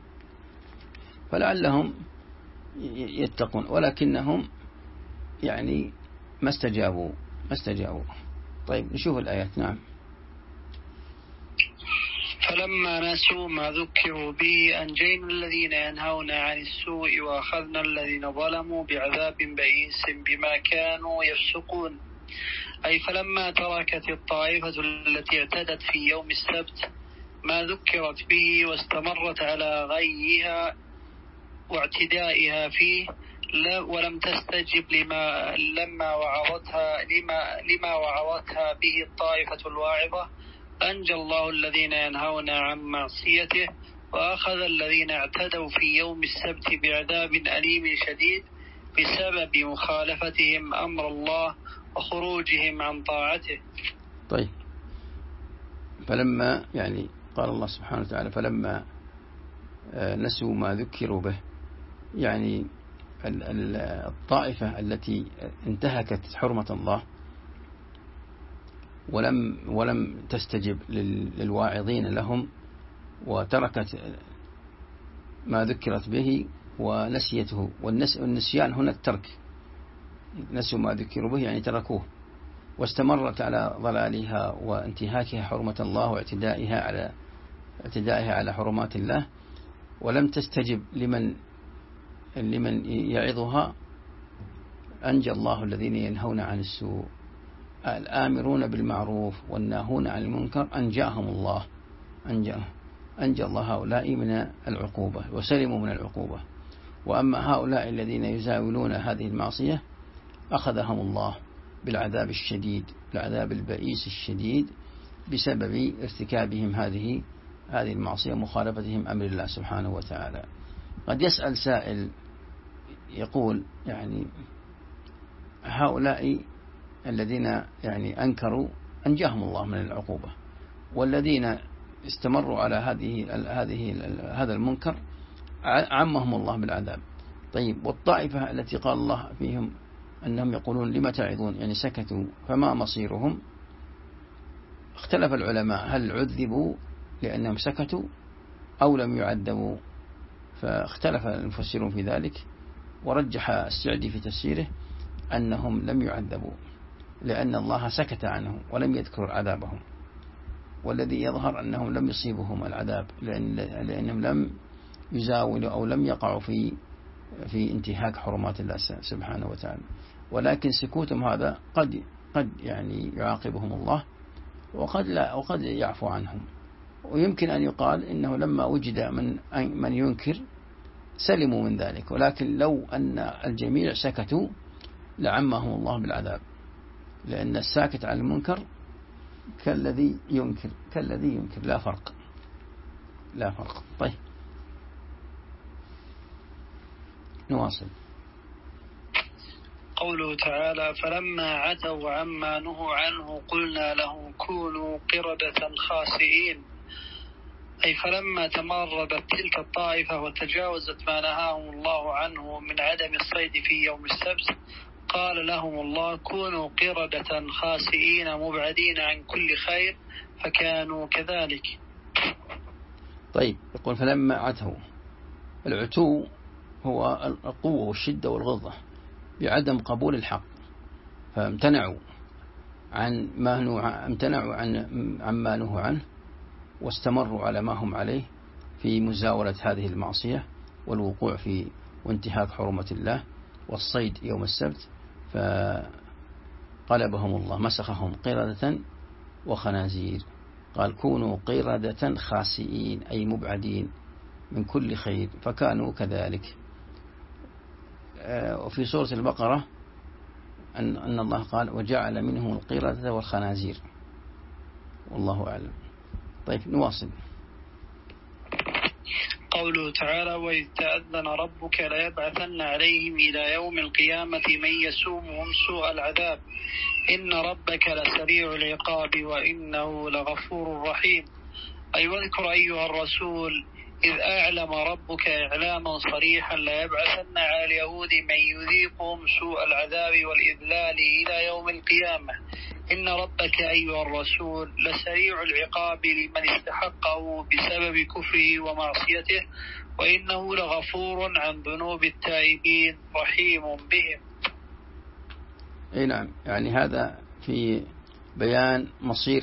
فلعلهم يتقون، ولكنهم يعني ما استجابوا. طيب نشوف الآيات. نعم. فلما نسوا ما ذكروا به أنجينا الذين ينهون عن السوء وأخذنا الذين ظلموا بعذاب بئيس بما كانوا يفسقون. أي فلما تركت الطائفة التي اعتدت في يوم السبت ما ذكرت به واستمرت على غيها واعتدائها فيه ولم تستجب لما وعظتها به الطائفة الواعظة، أنجى الله الذين ينهون عن معصيته وأخذ الذين اعتدوا في يوم السبت بعذاب أليم شديد بسبب مخالفتهم أمر الله وخروجهم عن طاعته. طيب، فلما يعني قال الله سبحانه وتعالى فلما نسوا ما ذكروا به، يعني الطائفة التي انتهكت حرمة الله ولم تستجب للواعظين لهم وتركت ما ذكرت به ونسيته، والنسيان هنا الترك، نسوا ما ذكروا به يعني تركوه، واستمرت على ضلالها وانتهاكها حرمة الله واعتدائها على حرمات الله، ولم تستجب لمن يعظها، أنجى الله الذين ينهون عن السوء الآمرون بالمعروف والناهون عن المنكر، أنجاهم الله، أنجى الله هؤلاء من العقوبة وسلموا من العقوبة. وأما هؤلاء الذين يزاولون هذه المعصية أخذهم الله بالعذاب الشديد، بالعذاب البئيس الشديد بسبب ارتكابهم هذه المعصية مخالفتهم أمر الله سبحانه وتعالى. قد يسأل سائل يقول يعني هؤلاء الذين يعني أنكروا أنجاهم الله من العقوبة، والذين استمروا على هذا المنكر عمهم الله بالعذاب. طيب، والطائفة التي قال الله فيهم أنهم يقولون لم تعظون يعني سكتوا، فما مصيرهم؟ اختلف العلماء هل عذبوا لأنهم سكتوا أو لم يعذبوا، فاختلف المفسرون في ذلك، ورجح السعدي في تفسيره أنهم لم يعذبوا لأن الله سكت عنهم ولم يذكر عذابهم، والذي يظهر أنهم لم يصيبهم العذاب لأنهم لم يزاولوا أو لم يقعوا في انتهاك حرمات الله سبحانه وتعالى، ولكن سكوتهم هذا قد يعني يعاقبهم الله وقد لا، وقد يعفو عنهم. ويمكن أن يقال إنه لما وجد من ينكر سلموا من ذلك، ولكن لو أن الجميع سكتوا لعمهم الله بالعذاب، لأن الساكت عن المنكر كالذي ينكر لا فرق. طيب نواصل. قوله تعالى فلما عتوا عما نهوا عنه قلنا لهم كونوا قردة خاسئين. أي فلما تمردت تلك الطائفة وتجاوزت ما نهاهم الله عنه من عدم الصيد في يوم السبت قال لهم الله كونوا قردة خاسئين مبعدين عن كل خير فكانوا كذلك. طيب، يقول فلما عتوا، العتو هو القوة والشدة والغلظة بعدم قبول الحق، فامتنعوا عما نهوا عنه واستمروا على ما هم عليه في مزاولة هذه المعصية والوقوع في وانتهاك حرمة الله والصيد يوم السبت، فقلبهم الله مسخهم قردة وخنازير. قال كونوا قردة خاسئين أي مبعدين من كل خير فكانوا كذلك. وفي سورة البقرة أن الله قال وجعل منهم القردة والخنازير، والله أعلم. طيب نواصل. قوله تعالى وإذ تأذن ربك ليبعثن عليهم إلى يوم القيامة من يسومهم سوء العذاب إن ربك لسريع العقاب وإنه لغفور رحيم. أي واذكر أيها الرسول إذ أعلم ربك إعلاما صريحا ليبعثن على اليهود من يذيقهم سوء العذاب والإذلال إلى يوم القيامة إن ربك أيها الرسول لسريع العقاب لمن استحقه بسبب كفره ومعصيته وإنه لغفور عن ذنوب التائبين رحيم بهم. أي نعم، يعني هذا في بيان مصير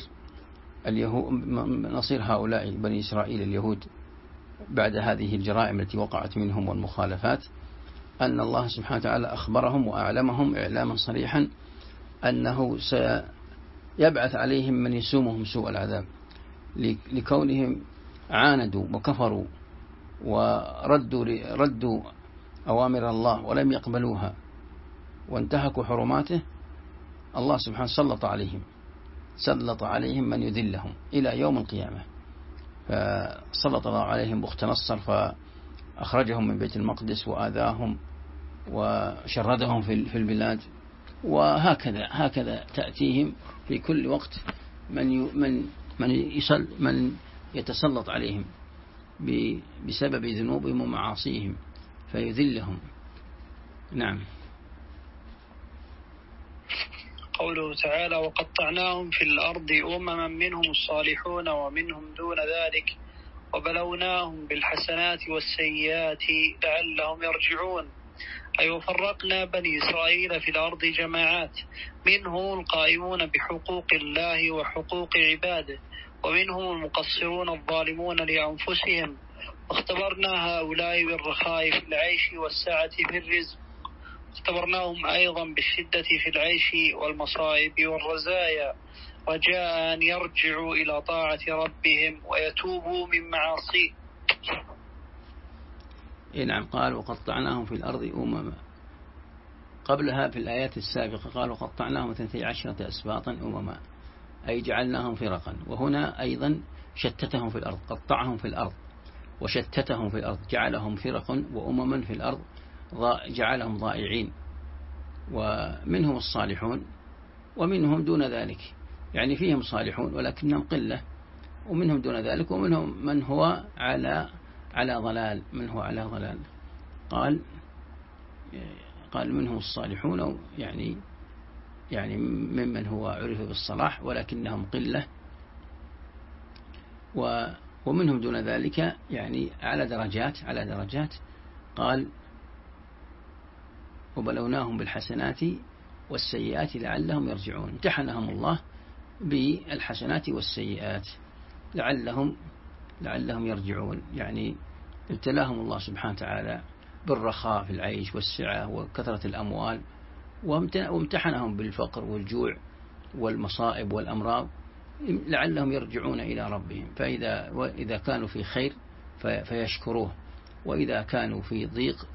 هؤلاء بني إسرائيل اليهود بعد هذه الجرائم التي وقعت منهم والمخالفات، أن الله سبحانه وتعالى أخبرهم وأعلمهم إعلاما صريحا أنه سيبعث عليهم من يسومهم سوء العذاب لكونهم عاندوا وكفروا وردوا أوامر الله ولم يقبلوها وانتهكوا حرماته. الله سبحانه سلط عليهم من يذلهم إلى يوم القيامة، فسلط الله عليهم بخت نصر فأخرجهم من بيت المقدس وآذاهم وشردهم في البلاد، وهكذا تأتيهم في كل وقت من يتسلط عليهم بسبب ذنوبهم ومعاصيهم فيذلهم. نعم. قوله تعالى وقطعناهم في الأرض أمما منهم الصالحون ومنهم دون ذلك وبلوناهم بالحسنات والسيئات لعلهم يرجعون. أي وفرقنا بني إسرائيل في الأرض جماعات، منهم القائمون بحقوق الله وحقوق عباده ومنهم المقصرون الظالمون لأنفسهم، واختبرنا هؤلاء بالرخاء في العيش والسعة في الرزق، اختبرناهم أيضا بالشدة في العيش والمصائب والرزايا رجاء أن يرجعوا إلى طاعة ربهم ويتوبوا من معاصيه. نعم. قال وقطعناهم في الأرض أمما، قبلها في الآيات السابقة قال وقطعناهم 12 أسباطا أمما، أي جعلناهم فرقا. وهنا أيضا شتتهم في الأرض، قطعهم في الأرض وشتتهم في الأرض، جعلهم فرقا وأمما في الأرض، جعلهم ضائعين، ومنهم الصالحون ومنهم دون ذلك، يعني فيهم صالحون ولكنهم قلة، ومنهم دون ذلك، ومنهم من هو على ضلال، قال منهم الصالحون يعني ممن هو عرف بالصلاح ولكنهم قلة، ومنهم دون ذلك يعني على درجات. قال وبلوناهم بالحسنات والسيئات لعلهم يرجعون، امتحنهم الله بالحسنات والسيئات لعلهم يرجعون، يعني ابتلاهم الله سبحانه وتعالى بالرخاء في العيش والسعة وكثرة الأموال، وامتحنهم بالفقر والجوع والمصائب والأمراض لعلهم يرجعون إلى ربهم. فإذا كانوا في خير فيشكروه، وإذا كانوا في ضيق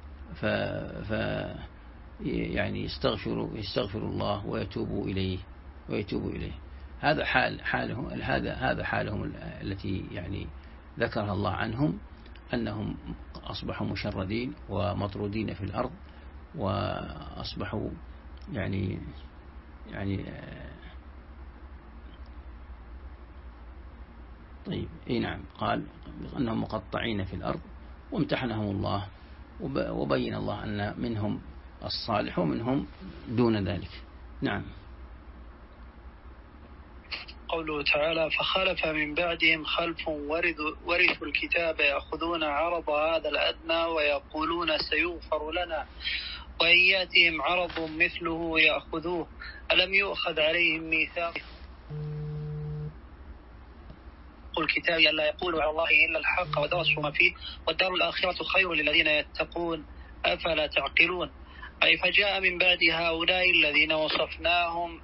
يعني يستغفروا الله ويتوبوا إليه. هذا حالهم، هذا حالهم التي يعني ذكرها الله عنهم، أنهم أصبحوا مشردين ومطرودين في الأرض، وأصبحوا يعني طيب. نعم. قال أنهم مقطعين في الأرض، وامتحنهم الله، وبين الله أن منهم الصالح ومنهم دون ذلك. نعم. قوله تعالى فخلف من بعدهم خلف ورثوا الكتاب يأخذون عرض هذا الأدنى ويقولون سيغفر لنا وإن يأتهم عرض مثله يأخذوه ألم يؤخذ عليهم ميثاق الكتاب ألا يقولوا على الله إلا الحق ودرسوا ما فيه والدار الآخرة خير للذين يتقون أفلا تعقلون. أي فجاء من بعد هؤلاء الذين وصفناهم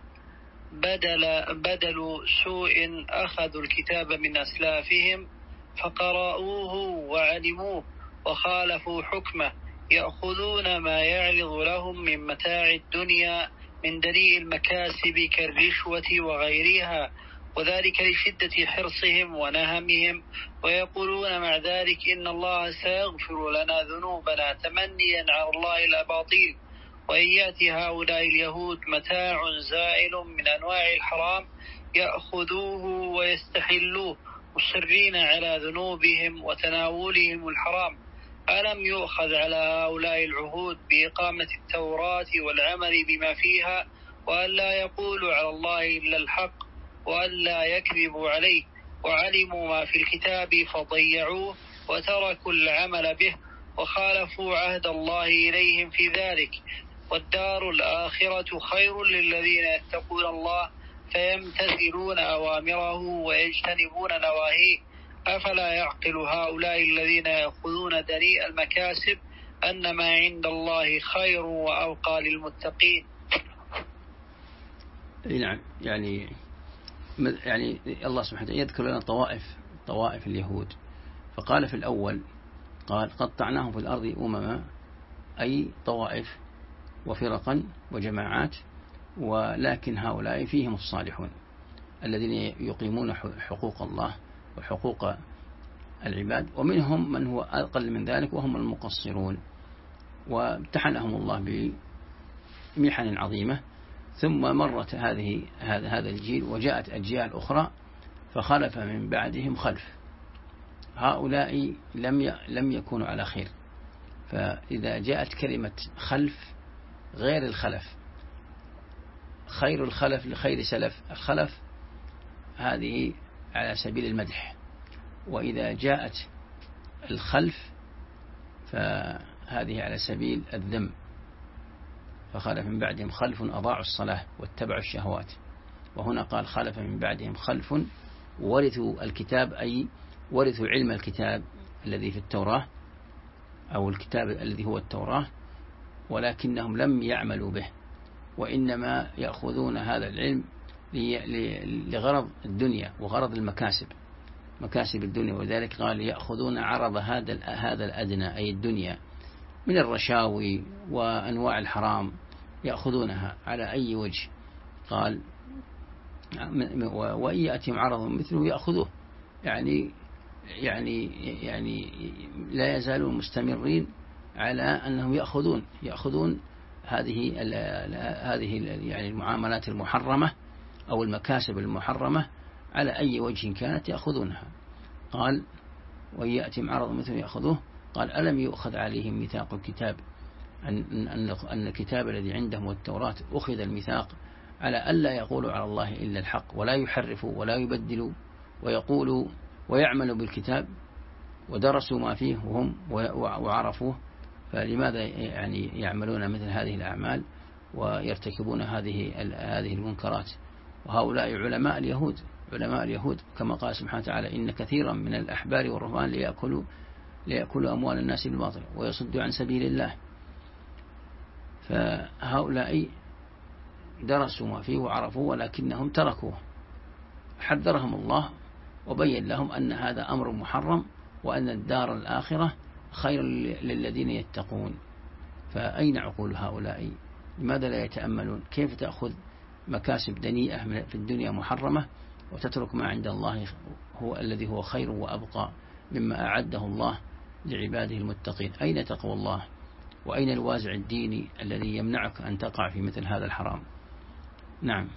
بدل سوء أخذوا الكتاب من أسلافهم فقرأوه وعلموه وخالفوا حكمه، يأخذون ما يعرض لهم من متاع الدنيا من دنيء المكاسب كالرشوة وغيرها، وذلك لشدة حرصهم ونهمهم، ويقولون مع ذلك إن الله سيغفر لنا ذنوبنا تمنيا على الله الأباطيل. وإن يأتي هؤلاء اليهود متاع زائل من أنواع الحرام يأخذوه ويستحلوه مصرين على ذنوبهم وتناولهم الحرام. ألم يؤخذ على هؤلاء العهود بإقامة التوراة والعمل بما فيها، وأن لا يقولوا على الله إلا الحق، وأن لا يكذبوا عليه، وعلموا ما في الكتاب فضيعوه وتركوا العمل به وخالفوا عهد الله إليهم في ذلك. والدار الآخرة خير للذين يتقون الله فيمتثلون أوامره ويجتنبون نواهيه. أفلا يعقل هؤلاء الذين يأخذون دنيء المكاسب أن ما عند الله خير وأبقى للمتقين. نعم، يعني الله سبحانه وتعالى يذكر لنا طوائف اليهود، فقال في الأول قال قطعناهم في الأرض أمما، أي طوائف وفرقا وجماعات، ولكن هؤلاء فيهم الصالحون الذين يقيمون حقوق الله وحقوق العباد، ومنهم من هو أقل من ذلك وهم المقصرون، وامتحنهم الله بمحن عظيمة. ثم مرت هذا الجيل وجاءت أجيال أخرى فخلف من بعدهم خلف، هؤلاء لم يكونوا على خير. فإذا جاءت كلمة خلف غير الخلف، خير الخلف لخير سلف، الخلف هذه على سبيل المدح، وإذا جاءت الخلف فهذه على سبيل الذم. فخلف من بعدهم خلف أضاعوا الصلاة واتبعوا الشهوات. وهنا قال خلف من بعدهم خلف ورثوا الكتاب، أي ورثوا علم الكتاب الذي في التوراة، أو الكتاب الذي هو التوراة، ولكنهم لم يعملوا به، وإنما يأخذون هذا العلم لغرض الدنيا وغرض مكاسب الدنيا. وذلك قال يأخذون عرض هذا الأدنى، أي الدنيا، من الرشاوي وأنواع الحرام يأخذونها على أي وجه. قال وإن يأتيهم عرض مثله يأخذوه، يعني لا يزالون مستمرين على أنهم يأخذون هذه يعني المعاملات المحرمة أو المكاسب المحرمة على أي وجه كانت يأخذونها. قال وإن يأتيهم عرض مثله يأخذوه. قال ألم يؤخذ عليهم ميثاق الكتاب، أن الكتاب الذي عندهم والتوراة أخذ الميثاق على ألا يقولوا على الله إلا الحق، ولا يحرفوا ولا يبدلوا، ويقولوا ويعملوا بالكتاب ودرسوا ما فيه وهم وعرفوه، فلماذا يعني يعملون مثل هذه الأعمال ويرتكبون هذه المنكرات؟ وهؤلاء علماء اليهود كما قال سبحانه وتعالى إن كثيرا من الأحبار والرهبان ليأكلوا أموال الناس بالباطل ويصدوا عن سبيل الله. فهؤلاء درسوا ما فيه وعرفوا ولكنهم تركوه، حذرهم الله وبين لهم أن هذا أمر محرم، وأن الدار الآخرة خير للذين يتقون. فأين عقول هؤلاء؟ لماذا لا يتأملون؟ كيف تأخذ مكاسب دنيئة في الدنيا محرمة وتترك ما عند الله هو الذي هو خير وأبقى مما أعده الله لعباده المتقين؟ أين تقوى الله؟ وأين الوازع الديني الذي يمنعك أن تقع في مثل هذا الحرام؟ نعم.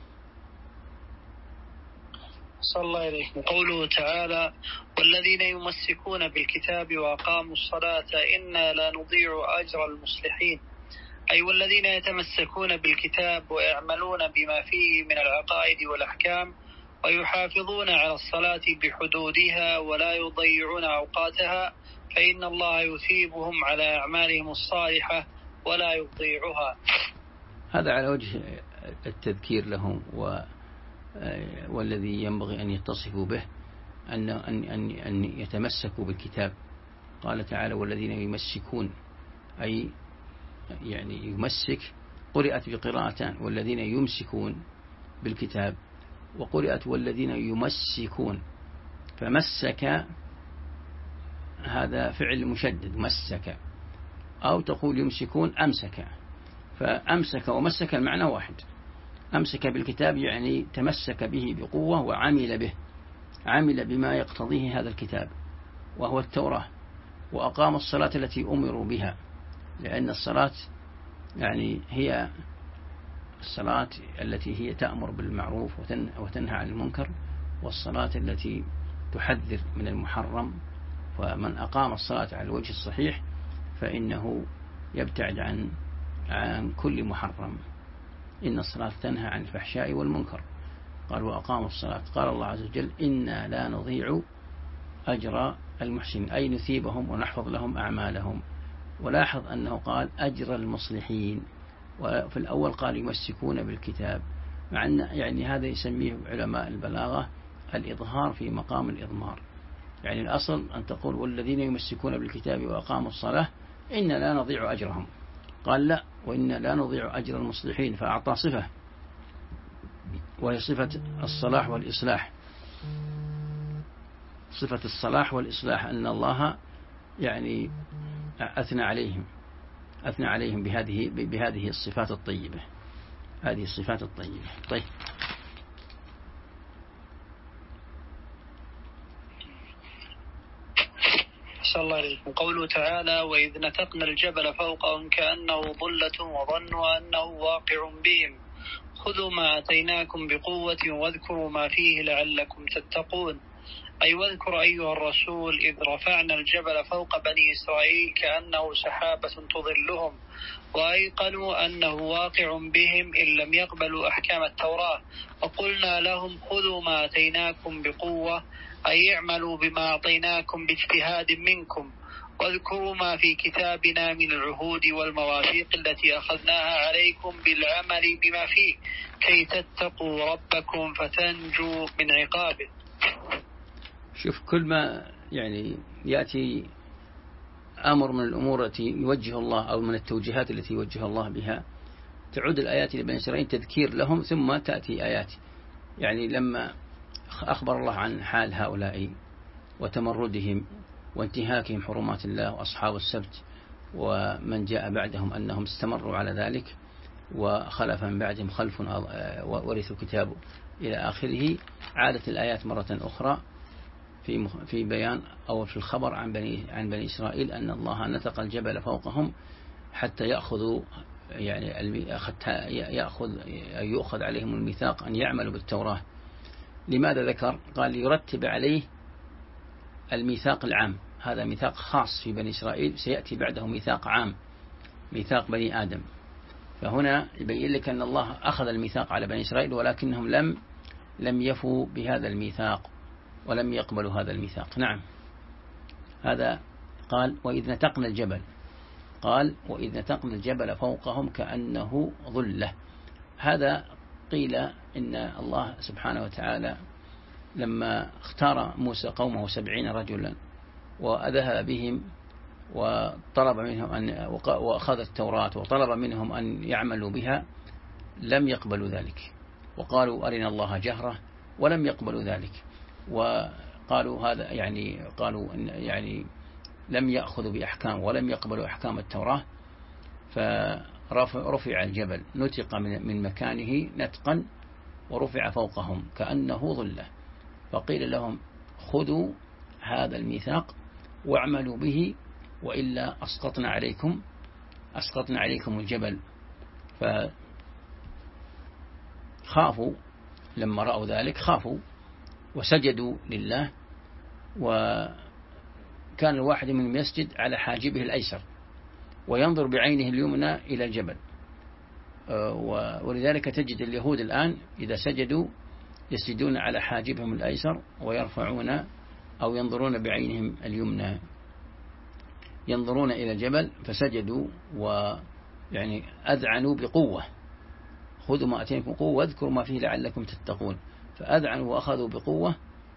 صلى الله عليه وسلم. قوله تعالى والذين يمسكون بالكتاب وأقاموا الصلاة إنا لا نضيع أجر المصلحين، أي والذين يتمسكون بالكتاب ويعملون بما فيه من العقائد والأحكام ويحافظون على الصلاة بحدودها ولا يضيعون أوقاتها، فإن الله يثيبهم على أعمالهم الصالحة ولا يضيعها. هذا على وجه التذكير لهم، والذي ينبغي أن يتصفوا به أن يتمسكوا بالكتاب. قال تعالى والذين يمسكون، أي يعني يمسك، قرأت بقراءتان والذين يمسكون بالكتاب، وقرأت والذين يمسكون. فمسك هذا فعل مشدد، مسك، أو تقول يمسكون أمسك، فأمسك ومسك المعنى واحد. أمسك بالكتاب يعني تمسك به بقوة وعمل به، عمل بما يقتضيه هذا الكتاب وهو التوراة، وأقام الصلاة التي أمروا بها، لأن الصلاة يعني هي الصلاة التي هي تأمر بالمعروف وتنهى عن المنكر، والصلاة التي تحذر من المحرم. ومن أقام الصلاة على الوجه الصحيح فإنه يبتعد عن كل محرم. إن الصلاة تنهى عن الفحشاء والمنكر. قال وأقاموا الصلاة، قال الله عز وجل إنا لا نضيع أجر المحسنين، أي نثيبهم ونحفظ لهم أعمالهم. ولاحظ أنه قال أجر المصلحين، وفي الأول قال يمسكون بالكتاب، مع أن يعني هذا يسميه علماء البلاغة الإظهار في مقام الإضمار. يعني الأصل أن تقول والذين يمسكون بالكتاب وأقاموا الصلاة إنا لا نضيع أجرهم. قال لا، وإنا لا نضيع أجر المصلحين، فأعطى صفة وهي صفة الصلاح والإصلاح، صفة الصلاح والإصلاح، أن الله يعني أثنى عليهم بهذه الصفات الطيبة، هذه الصفات الطيبة. طيب صلى الله عليكم. قوله تعالى وإذ نتقنا الجبل فوقهم كأنه ظلة وظنوا أنه واقع بهم خذوا ما آتيناكم بقوة واذكروا ما فيه لعلكم تتقون. أي واذكر أيها الرسول إذ رفعنا الجبل فوق بني إسرائيل كأنه سحابة تظلهم، وأيقنوا أنه واقع بهم إن لم يقبلوا أحكام التوراة، وقلنا لهم خذوا ما آتيناكم بقوة، أي اعملوا بما أعطيناكم باجتهاد منكم، واذكروا ما في كتابنا من العهود والمواثيق التي أخذناها عليكم بالعمل بما فيه كي تتقوا ربكم فتنجوا من عقابه. شوف، كل ما يعني يأتي أمر من الأمور التي يوجه الله أو من التوجيهات التي يوجه الله بها تعود الآيات لبني إسرائيل تذكير لهم، ثم تأتي آيات. يعني لما أخبر الله عن حال هؤلاء وتمردهم وانتهاكهم حرمات الله وأصحاب السبت ومن جاء بعدهم أنهم استمروا على ذلك، وخلف من بعدهم خلف ورثوا كتابه إلى آخره، عادت الآيات مرة أخرى في بيان أو في الخبر عن بني إسرائيل أن الله نتق الجبل فوقهم حتى يأخذوا يعني يؤخذ عليهم الميثاق أن يعملوا بالتوراة. لماذا ذكر؟ قال يرتب عليه الميثاق العام، هذا ميثاق خاص في بني إسرائيل، سيأتي بعده ميثاق عام، ميثاق بني آدم. فهنا يبين لك أن الله أخذ الميثاق على بني إسرائيل ولكنهم لم يفوا بهذا الميثاق ولم يقبلوا هذا الميثاق. نعم، هذا قال وإذ نتقنا الجبل، قال وإذ نتقنا الجبل فوقهم كأنه ظلة. هذا قيل إن الله سبحانه وتعالى لما اختار موسى قومه 70 رجلا وأذهب بهم وطلب منهم وأخذ التوراة وطلب منهم أن يعملوا بها، لم يقبلوا ذلك، وقالوا أرنا الله جهرة، ولم يقبلوا ذلك، وقالوا هذا يعني قالوا يعني لم يأخذوا بأحكام ولم يقبلوا أحكام التوراة، فرفع الجبل، نتق من مكانه نتقا ورفع فوقهم كأنه ظلة، فقيل لهم خذوا هذا الميثاق واعملوا به وإلا أسقطنا عليكم الجبل. فخافوا لما رأوا ذلك، خافوا وسجدوا لله، وكان الواحد منهم يسجد على حاجبه الأيسر وينظر بعينه اليمنى إلى الجبل. ولذلك تجد اليهود الآن إذا سجدوا يسجدون على حاجبهم الأيسر ويرفعون أو ينظرون بعينهم اليمنى، ينظرون إلى الجبل، فسجدوا ويعني أذعنوا بقوة، خذوا ما أتيناكم بقوة واذكروا ما فيه لعلكم تتقون، فأذعنوا وأخذوا بقوة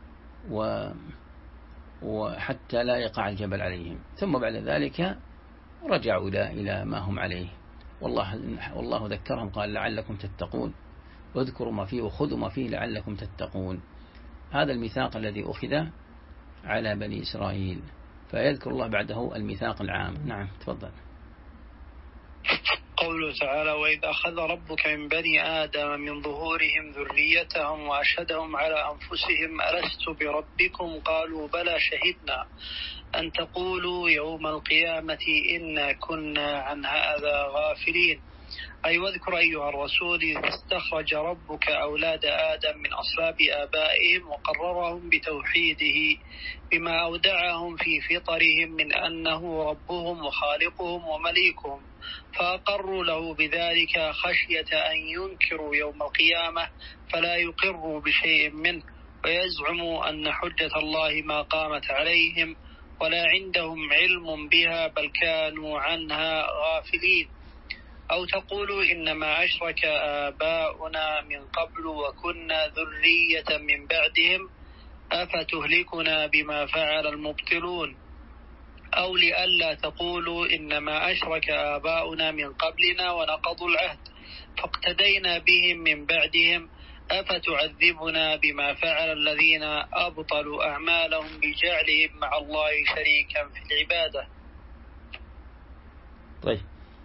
وحتى لا يقع الجبل عليهم، ثم بعد ذلك رجعوا إلى ما هم عليه، والله ذكرهم قال لعلكم تتقون واذكروا ما فيه وخذوا ما فيه لعلكم تتقون. هذا الميثاق الذي أخذ على بني إسرائيل، فيذكر الله بعده الميثاق العام. نعم، تفضل. قوله تعالى: وإذ أخذ ربك من بني آدم من ظهورهم ذريتهم وأشهدهم على أنفسهم ألست بربكم قالوا بلى شهدنا أن تقولوا يوم القيامة إنا كنا عن هذا غافلين. أي واذكر أيها الرسول إذ استخرج ربك أولاد آدم من أصلاب آبائهم وقررهم بتوحيده بما أودعهم في فطرهم من أنه ربهم وخالقهم ومليكهم، فأقروا له بذلك خشية أن ينكروا يوم القيامة فلا يقروا بشيء منه ويزعموا أن حجة الله ما قامت عليهم ولا عندهم علم بها بل كانوا عنها غافلين. أو تقولوا إنما أشرك آباؤنا من قبل وكنا ذرية من بعدهم أفتهلكنا بما فعل المبطلون. أو لئلا تقولوا إنما أشرك آباؤنا من قبلنا ونقضوا العهد فاقتدينا بهم من بعدهم أفتعذبنا بما فعل الذين أبطلوا أعمالهم بجعلهم مع الله شريكا في العبادة. طيب،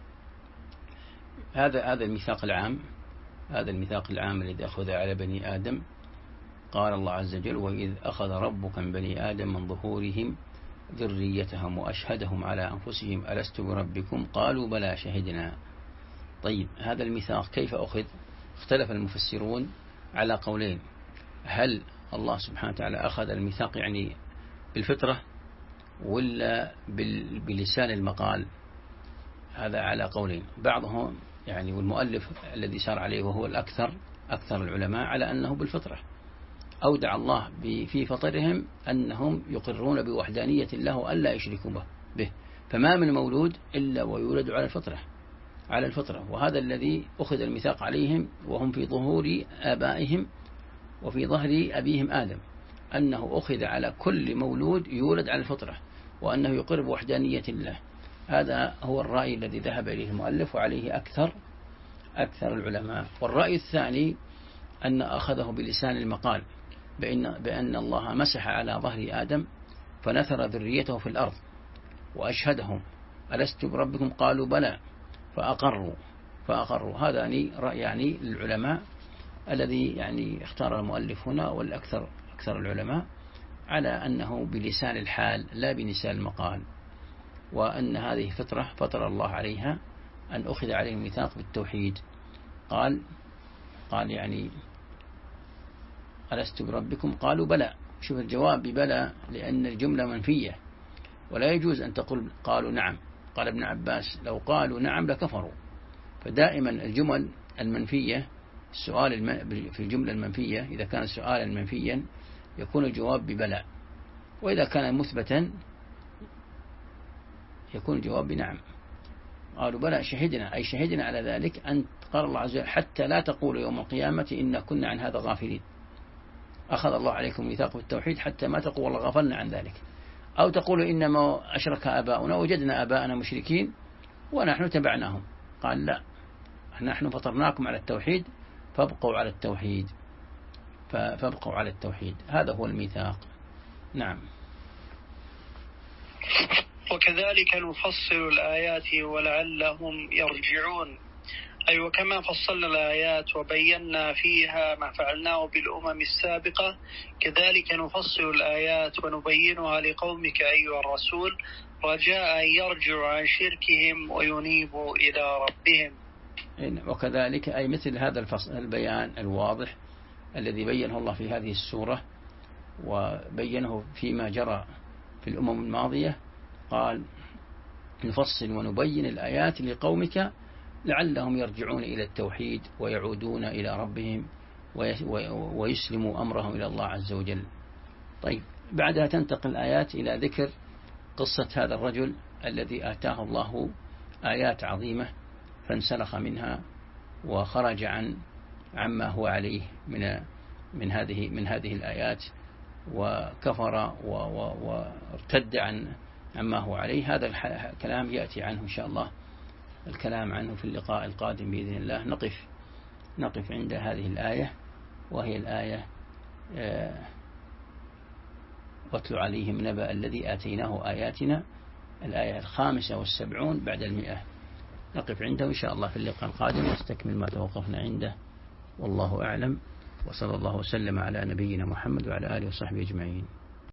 هذا الميثاق العام، هذا الميثاق العام الذي أخذ على بني آدم. قال الله عز وجل: وإذ أخذ ربك من بني آدم من ظهورهم ذريتهم وأشهدهم على أنفسهم ألست بربكم قالوا بلى شهدنا. طيب، هذا الميثاق كيف أخذ؟ اختلف المفسرون على قولين: هل الله سبحانه وتعالى أخذ الميثاق يعني بالفطرة ولا بلسان المقال؟ هذا على قولين. بعضهم يعني والمؤلف الذي سار عليه وهو أكثر العلماء على أنه بالفطرة. أودع الله في فطرهم أنهم يقرون بوحدانية الله ألا يشركوا به، فما من مولود إلا ويولد على الفطرة، وهذا الذي أخذ الميثاق عليهم وهم في ظهور آبائهم وفي ظهر أبيهم آدم، أنه أخذ على كل مولود يولد على الفطرة وأنه يقر بوحدانية الله. هذا هو الرأي الذي ذهب إليه المؤلف وعليه أكثر العلماء. والرأي الثاني أن أخذه بلسان المقال، بأن الله مسح على ظهر آدم فنثر ذريته في الأرض وأشهدهم ألست بربكم قالوا بلى فأقروا. هذا رأيان للعلماء الذي يعني اختار المؤلف هنا والأكثر العلماء على أنه بلسان الحال لا بلسان المقال، وأن هذه فطر الله عليها أن أخذ عليه الميثاق بالتوحيد. قال يعني ألست بربكم قالوا بلى. شوف الجواب ببلى لأن الجملة منفية ولا يجوز أن تقول قالوا نعم. قال ابن عباس: لو قالوا نعم لكفروا. فدائما الجمل المنفية، السؤال في الجملة المنفية إذا كان سؤالا منفيا يكون الجواب ببلى، وإذا كان مثبتا يكون الجواب بنعم. قالوا بلى شهدنا، أي شهدنا على ذلك. أن قال الله عز وجل: حتى لا تقولوا يوم القيامة إنا كنا عن هذا غافلين. أخذ الله عليكم ميثاق بالتوحيد حتى ما تقول والله غفلنا عن ذلك، أو تقولوا إنما أشرك آباؤنا وجدنا آباءنا مشركين ونحن تبعناهم. قال لا، نحن فطرناكم على التوحيد فابقوا على التوحيد. هذا هو الميثاق. نعم. وكذلك نفصل الآيات ولعلهم يرجعون. أي وكما فصلنا الآيات وبينا فيها ما فعلناه بالأمم السابقة كذلك نفصل الآيات ونبينها لقومك أيها الرسول رجاء أن يرجعوا عن شركهم وينيبوا إلى ربهم. وكذلك أي مثل هذا البيان الواضح الذي بينه الله في هذه السورة وبينه فيما جرى في الأمم الماضية. قال: نفصل ونبين الآيات لقومك لعلهم يرجعون إلى التوحيد ويعودون إلى ربهم ويسلموا أمرهم إلى الله عز وجل. طيب، بعدها تنتقل الآيات إلى ذكر قصة هذا الرجل الذي آتاه الله آيات عظيمة فانسلخ منها وخرج عما هو عليه من هذه الآيات وكفر وارتد عما هو عليه. هذا الكلام يأتي عنه إن شاء الله الكلام عنه في اللقاء القادم بإذن الله. نقف عند هذه الآية، وهي الآية: واتل عليهم نبأ الذي آتيناه آياتنا، الآية 75 بعد 100. نقف عنده إن شاء الله في اللقاء القادم نستكمل ما توقفنا عنده، والله أعلم، وصلى الله وسلم على نبينا محمد وعلى آله وصحبه أجمعين.